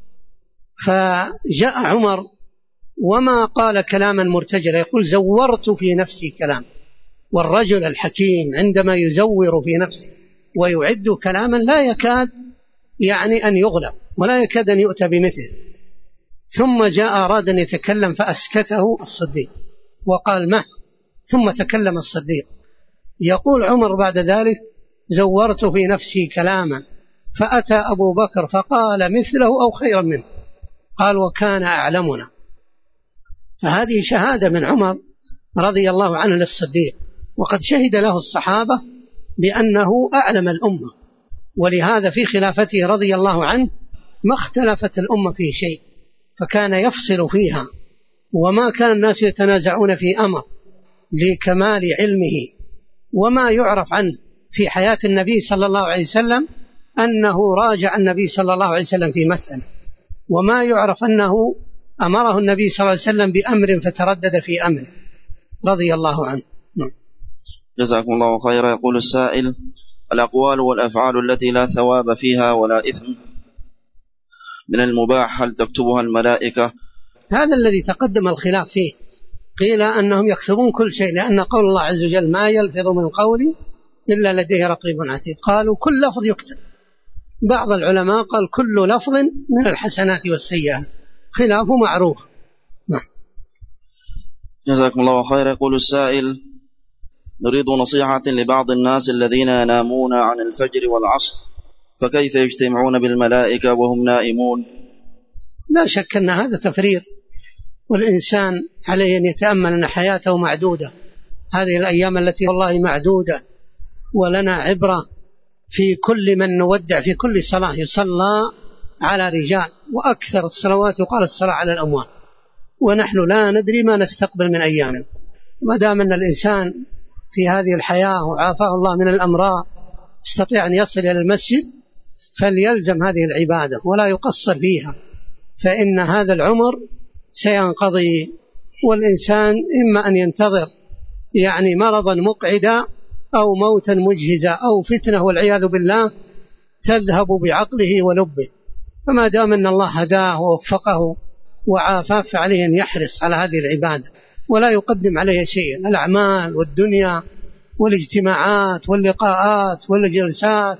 فجاء عمر وما قال كلاما مرتجلا، يقول: زورت في نفسي كلام. والرجل الحكيم عندما يزور في نفسه ويعد كلاما لا يكاد يعني أن يغلب، ولا يكاد أن يؤتى بمثله. ثم جاء أراد أن يتكلم فأسكته الصديق وقال: ما. ثم تكلم الصديق. يقول عمر بعد ذلك: زورت في نفسي كلاما فأتى أبو بكر فقال مثله أو خيرا منه. قال: وكان أعلمنا. فهذه شهادة من عمر رضي الله عنه للصديق، وقد شهد له الصحابة بأنه أعلم الأمة. ولهذا في خلافته رضي الله عنه ما اختلفت الأمة في شيء، فكان يفصل فيها، وما كان الناس يتنازعون في أمر لكمال علمه. وما يعرف عنه في حياة النبي صلى الله عليه وسلم أنه راجع النبي صلى الله عليه وسلم في مسألة، وما يعرف أنه أمره النبي صلى الله عليه وسلم بأمر فتردد في أمره رضي الله عنه. جزاكم الله خيرا. يقول السائل: الأقوال والأفعال التي لا ثواب فيها ولا إثم من المباح هل تكتبها الملائكة؟ هذا الذي تقدم الخلاف فيه. قيل أنهم يكتبون كل شيء، لأن قول الله عز وجل: ما يلفظ من قول إلا لديه رقيب عتيد. قالوا كل لفظ يكتب. بعض العلماء قال كل لفظ من الحسنات والسيئات، خلافه معروف. نعم. جزاكم الله خيرا. يقول السائل: نريد نصيحة لبعض الناس الذين ينامون عن الفجر والعصر، فكيف يجتمعون بالملائكة وهم نائمون؟ لا شك أن هذا تفريط، والإنسان عليه أن يتأمل أن حياته معدودة. هذه الأيام التي والله معدودة، ولنا عبرة في كل من نودع في كل صلاة يصلى على رجال، وأكثر الصلوات يقال الصلاة على الأموات، ونحن لا ندري ما نستقبل من أيامنا. ما دام أن الإنسان في هذه الحياة وعافاه الله من الأمراض يستطيع أن يصل إلى المسجد فليلزم هذه العبادة ولا يقصر فيها، فإن هذا العمر سينقضي، والإنسان إما أن ينتظر يعني مرضا مقعدا أو موتا مجهزا أو فتنة والعياذ بالله تذهب بعقله ولبه. فما دام أن الله هداه ووفقه وعافاه فعليه أن يحرص على هذه العبادة ولا يقدم عليها شيئا. الأعمال والدنيا والاجتماعات واللقاءات والجلسات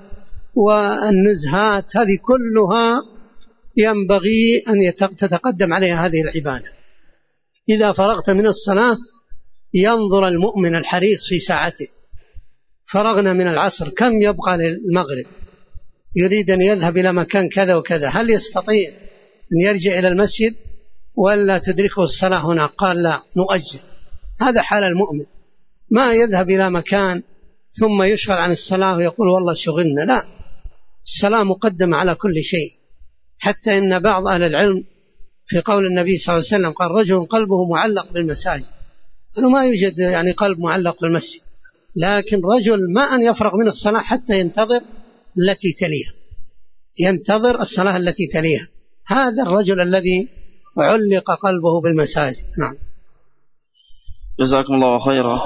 والنزهات هذه كلها ينبغي أن تتقدم عليها هذه العبادة. إذا فرغت من الصلاة ينظر المؤمن الحريص في ساعته، فرغنا من العصر كم يبقى للمغرب، يريد أن يذهب إلى مكان كذا وكذا، هل يستطيع أن يرجع إلى المسجد ولا تدركه الصلاة هناك؟ قال لا، نؤجل. هذا حال المؤمن، ما يذهب إلى مكان ثم يشغل عن الصلاة ويقول والله شغلنا، لا، الصلاة مقدمة على كل شيء. حتى إن بعض أهل العلم في قول النبي صلى الله عليه وسلم قال رجل قلبه معلق بالمساجد، أنه ما يوجد يعني قلب معلق بالمسجد، لكن رجل ما أن يفرغ من الصلاة حتى ينتظر التي تليها، ينتظر الصلاة التي تليها. هذا الرجل الذي وعلق قلبه بالمساجد. نعم. جزاكم الله خيرا.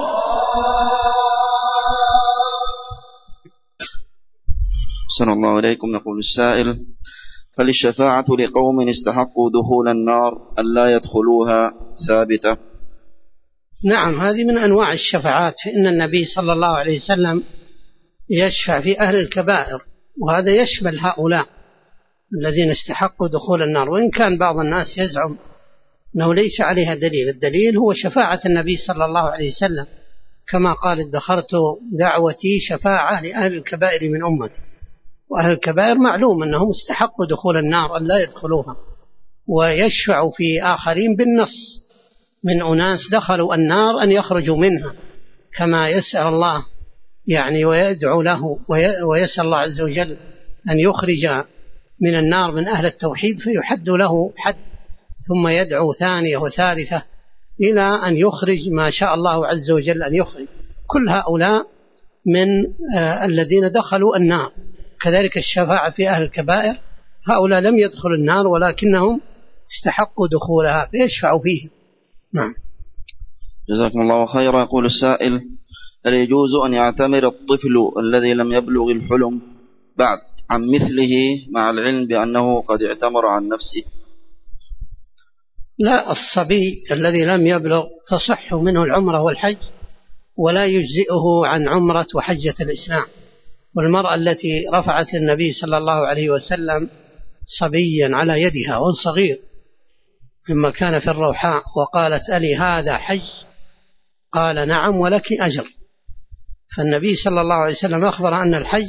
أحسن الله إليكم. يقول السائل: فللشفاعة لقوم استحقوا دخول النار ألا يدخلوها ثابتة؟ نعم، هذه من أنواع الشفاعات، فإن النبي صلى الله عليه وسلم يشفع في أهل الكبائر، وهذا يشمل هؤلاء الذين استحقوا دخول النار، وإن كان بعض الناس يزعم أنه ليس عليها دليل. الدليل هو شفاعة النبي صلى الله عليه وسلم، كما قال: ادخرت دعوتي شفاعة لأهل الكبائر من أمتي. وأهل الكبائر معلوم أنهم استحقوا دخول النار أن لا يدخلوها، ويشفع في آخرين بالنص من أناس دخلوا النار أن يخرجوا منها، كما يسأل الله يعني ويدعو له ويسأل الله عز وجل أن يخرج من النار من أهل التوحيد فيحد له حد، ثم يدعو ثانية وثالثة إلى أن يخرج ما شاء الله عز وجل أن يخرج. كل هؤلاء من الذين دخلوا النار. كذلك الشفاعة في أهل الكبائر، هؤلاء لم يدخلوا النار ولكنهم استحقوا دخولها فيشفعوا فيه. نعم. جزاكم الله خيرا. يقول السائل: هل يجوز أن يعتمر الطفل الذي لم يبلغ الحلم بعد عن مثله مع العلم بأنه قد اعتمر عن نفسه؟ لا، الصبي الذي لم يبلغ تصح منه العمرة والحج، ولا يجزئه عن عمرة وحجة الإسلام. والمرأة التي رفعت للنبي صلى الله عليه وسلم صبيا على يدها وهو صغير مما كان في الروحاء وقالت: ألي هذا حج؟ قال: نعم ولك أجر. فالنبي صلى الله عليه وسلم أخبر أن الحج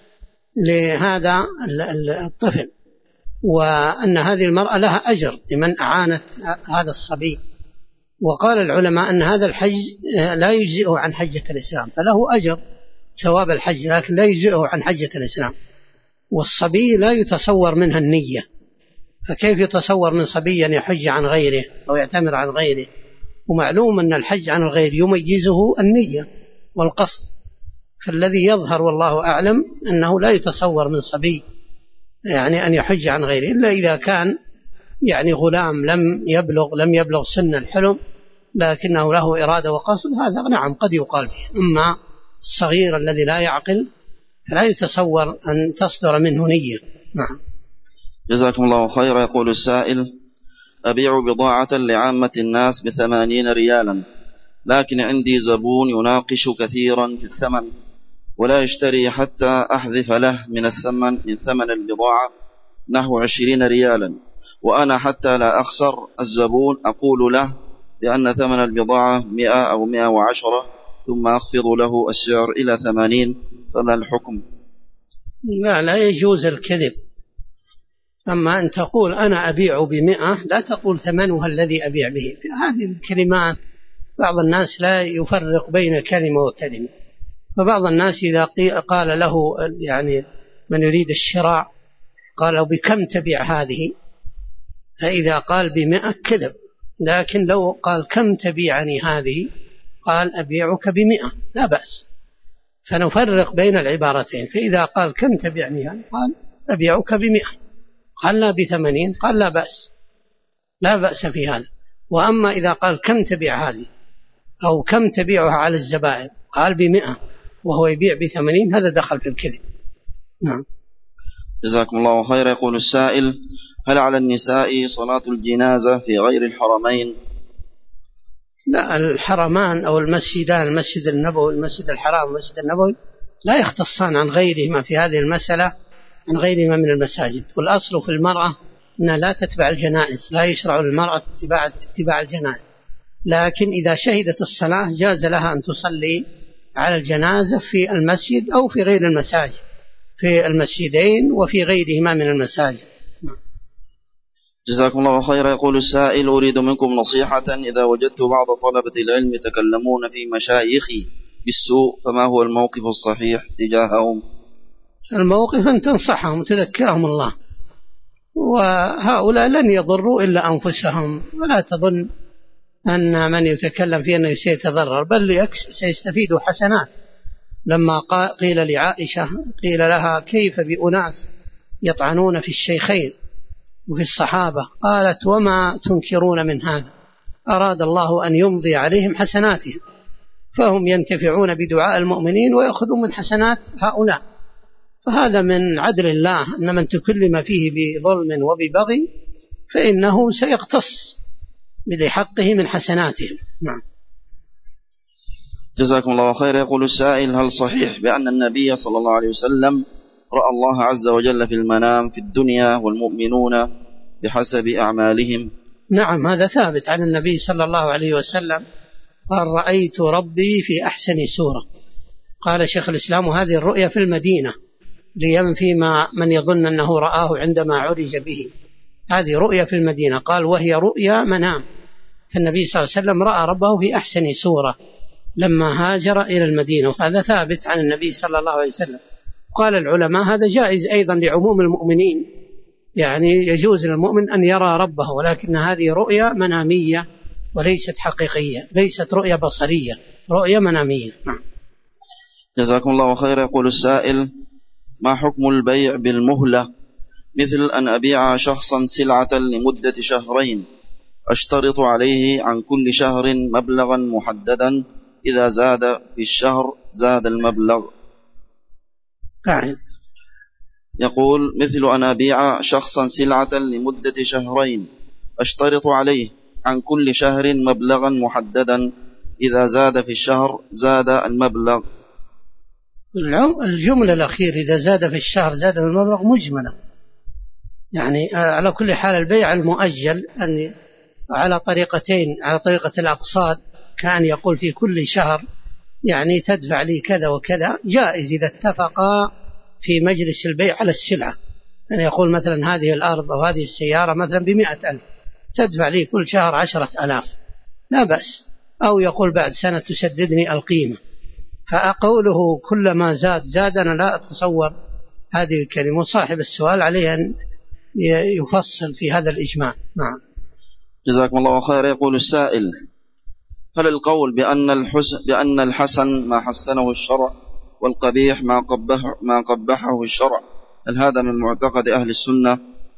لهذا الطفل، وأن هذه المرأة لها أجر لمن أعانت هذا الصبي. وقال العلماء أن هذا الحج لا يجزئه عن حجة الإسلام، فله أجر ثواب الحج لكن لا يجزئه عن حجة الإسلام. والصبي لا يتصور منها النية، فكيف يتصور من صبي أن يحج عن غيره أو يعتمر عن غيره؟ ومعلوم أن الحج عن الغير يميزه النية والقصد، فالذي يظهر والله أعلم أنه لا يتصور من صبي يعني أن يحج عن غيره، إلا إذا كان يعني غلام لم يبلغ سن الحلم لكنه له إرادة وقصد، هذا نعم قد يقال فيه. أما الصغير الذي لا يعقل فلا يتصور أن تصدر منه نية. نعم. جزاكم الله خيرا. يقول السائل: أبيع بضاعة لعامة الناس ب80 ريالا، لكن عندي زبون يناقش كثيرا في الثمن ولا يشتري حتى أحذف له من ثمن البضاعة نحو 20 ريالا، وأنا حتى لا أخسر الزبون أقول له بأن ثمن البضاعة 100 أو 110 ثم أخفض له السعر إلى 80، فما الحكم؟ لا يجوز الكذب. أما أن تقول أنا أبيع ب100 لا تقول ثمنها الذي أبيع به. هذه الكلمات بعض الناس لا يفرق بين كلمة وكلمة، فبعض الناس إذا قال له يعني من يريد الشراء قال له بكم تبيع هذه، فإذا قال ب100 كذب. لكن لو قال كم تبيعني هذه قال أبيعك ب100 لا بأس. فنفرق بين العبارتين، فإذا قال كم تبيعني هذه قال أبيعك ب100، قال لا ب80 قال لا بأس في هذا. وأما إذا قال كم تبيع هذه أو كم تبيعها على الزبائن قال ب100 وهو يبيع ب80، هذا دخل في الكذب. نعم. جزاكم الله خيرا. يقول السائل: هل على النساء صلاة الجنازة في غير الحرمين؟ لا، الحرمان أو المسجدان، المسجد النبوي المسجد الحرام والمسجد النبوي لا يختصان عن غيرهما في هذه المسألة عن غيرهما من المساجد. والأصل في المرأة أنها لا تتبع الجنائز، لا يشرع للمرأة اتباع الجنائز، لكن إذا شهدت الصلاة جاز لها أن تصلي على الجنازة في المسجد أو في غير المساجد، في المسجدين وفي غيرهما من المساجد. جزاكم الله خيرا. يقول السائل: أريد منكم نصيحة إذا وجدت بعض طلبة العلم يتكلمون في مشايخي بالسوء، فما هو الموقف الصحيح تجاههم؟ الموقف أن تنصحهم وتذكرهم الله، وهؤلاء لن يضروا إلا أنفسهم، ولا تظن أن من يتكلم فيه أنه سيتضرر، بل سيستفيد حسنات. لما قيل لعائشة قيل لها كيف بأناس يطعنون في الشيخين، وفي الصحابة. قالت: وما تنكرون من هذا؟ أراد الله أن يمضي عليهم حسناتهم، فهم ينتفعون بدعاء المؤمنين ويأخذون من حسنات هؤلاء. فهذا من عدل الله، أن من تكلم فيه بظلم وببغي فإنه سيقتص لحقه من حسناتهم. نعم. جزاكم الله خير. يقول السائل: هل صحيح بأن النبي صلى الله عليه وسلم رأى الله عز وجل في المنام في الدنيا والمؤمنون بحسب أعمالهم؟ نعم، هذا ثابت عن النبي صلى الله عليه وسلم، قال: رأيت ربي في أحسن سورة. قال شيخ الإسلام: هذه الرؤيا في المدينة، لينفي من يظن أنه رآه عندما عرج به. هذه رؤيا في المدينة، قال: وهي رؤيا منام. فالنبي صلى الله عليه وسلم رأى ربه في أحسن سورة لما هاجر إلى المدينة، وهذا ثابت عن النبي صلى الله عليه وسلم. قال العلماء: هذا جائز أيضا لعموم المؤمنين، يعني يجوز للمؤمن أن يرى ربه، ولكن هذه رؤيا منامية وليست حقيقية، ليست رؤيا بصرية، رؤيا منامية. جزاكم الله خير. يقول السائل: ما حكم البيع بالمهلة، مثل أن أبيع شخصا سلعة لمدة شهرين أشترط عليه عن كل شهر مبلغا محددا، إذا زاد في الشهر زاد المبلغ؟ يقول: مثل أن أبيع شخصا سلعة لمدة شهرين أشترط عليه عن كل شهر مبلغا محددا، إذا زاد في الشهر زاد المبلغ. الجملة الأخيرة إذا زاد في الشهر زاد المبلغ مجملة، يعني على كل حال البيع المؤجل أن على طريقتين، على طريقة الأقساط، كان يقول في كل شهر يعني تدفع لي كذا وكذا، جائز إذا اتفقا في مجلس البيع على السلعة، يعني يقول مثلا هذه الأرض أو هذه السيارة مثلا ب100,000 تدفع لي كل شهر 10,000، لا بأس. أو يقول بعد سنة تسددني القيمة. فأقوله كلما زاد أنا لا أتصور هذه الكلمة، صاحب السؤال عليه أن يفصل في هذا الإجمال. نعم. جزاكم الله خير. يقول السائل: هل القول بأن الحسن ما حسنه الشرع والقبيح ما قبحه الشرع، هل هذا من معتقد أهل السنة؟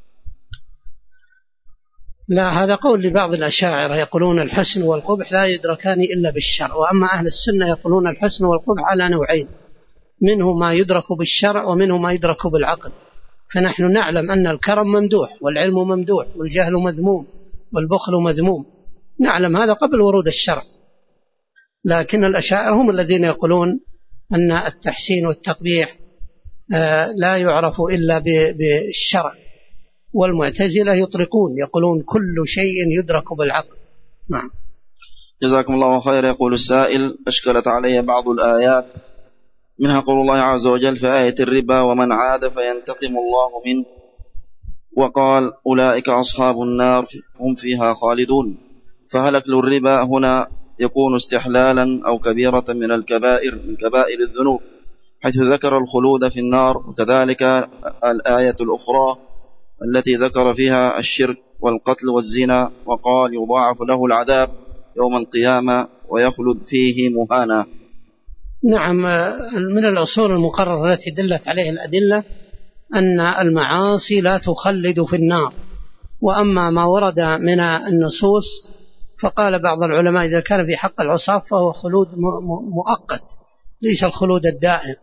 لا، هذا قول لبعض الأشاعرة، يقولون الحسن والقبح لا يدركان إلا بالشرع، وأما أهل السنة يقولون الحسن والقبح على نوعين، منه ما يدرك بالشرع ومنه ما يدرك بالعقل. فنحن نعلم أن الكرم ممدوح والعلم ممدوح والجهل مذموم والبخل مذموم، نعلم هذا قبل ورود الشرع. لكن الأشاعرة هم الذين يقولون أن التحسين والتقبيح لا يعرف إلا بالشرع، والمعتزلة يطلقون، يقولون كل شيء يدرك بالعقل. نعم. جزاكم الله خير. يقول السائل: أشكلت علي بعض الآيات، منها قول الله عز وجل في آية الربا: ومن عاد فينتقم الله منه، وقال: أولئك أصحاب النار هم فيها خالدون. فهل أكل الربا هنا يكون استحلالا أو كبيرة من كبائر الذنوب، حيث ذكر الخلود في النار؟ وكذلك الآية الأخرى التي ذكر فيها الشرك والقتل والزنا، وقال: يضاعف له العذاب يوم القيامة ويخلد فيه مهانا. نعم، من الأصول المقررة التي دلت عليه الأدلة أن المعاصي لا تخلد في النار. وأما ما ورد من النصوص فقال بعض العلماء إذا كان في حق العصاة فهو خلود مؤقت ليس الخلود الدائم،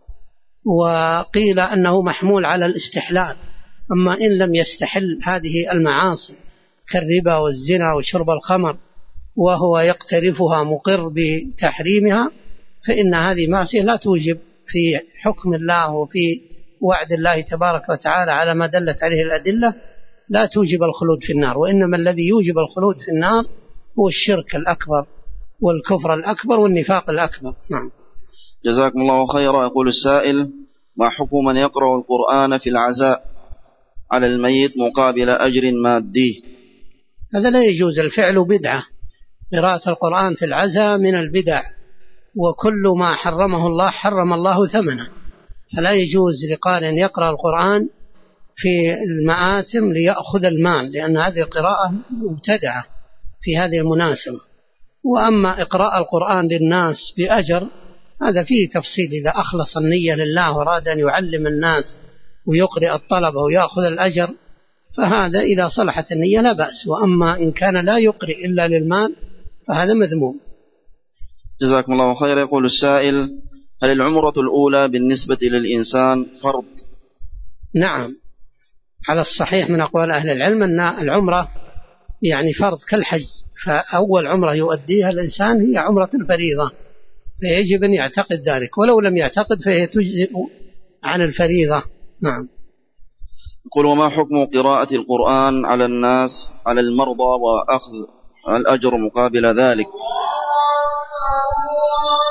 وقيل أنه محمول على الاستحلال. أما إن لم يستحل هذه المعاصي كالربا والزنا وشرب الخمر وهو يقترفها مقر بتحريمها، فإن هذه معصية لا توجب في حكم الله وفي وعد الله تبارك وتعالى على ما دلت عليه الأدلة لا توجب الخلود في النار، وإنما الذي يوجب الخلود في النار هو الشرك الأكبر والكفر الأكبر والنفاق الأكبر. نعم. جزاكم الله خيرا. يقول السائل: ما حكم من يقرأ القرآن في العزاء على الميت مقابل أجر مادي؟ هذا لا يجوز، الفعل بدعة، قراءة القرآن في العزاء من البدع، وكل ما حرمه الله حرم الله ثمنه، فلا يجوز لقارئ أن يقرأ القرآن في المآتم ليأخذ المال، لأن هذه القراءة مبتدعة في هذه المناسبة. وأما إقراء القرآن للناس بأجر هذا فيه تفصيل، إذا أخلص النية لله وراد أن يعلم الناس ويقرئ الطلبة ويأخذ الأجر فهذا إذا صلحت النية لا بأس، وأما إن كان لا يقرئ إلا للمال فهذا مذموم. جزاكم الله خير. يقول السائل: هل العمرة الأولى بالنسبة للإنسان فرض؟ نعم، على الصحيح من أقوال أهل العلم أن العمرة يعني فرض كالحج، فأول عمرة يؤديها الإنسان هي عمرة الفريضة، فيجب أن يعتقد ذلك، ولو لم يعتقد فهي تجزئ عن الفريضة. نعم. يقول: وما حكم قراءة القرآن على الناس على المرضى وأخذ الأجر مقابل ذلك؟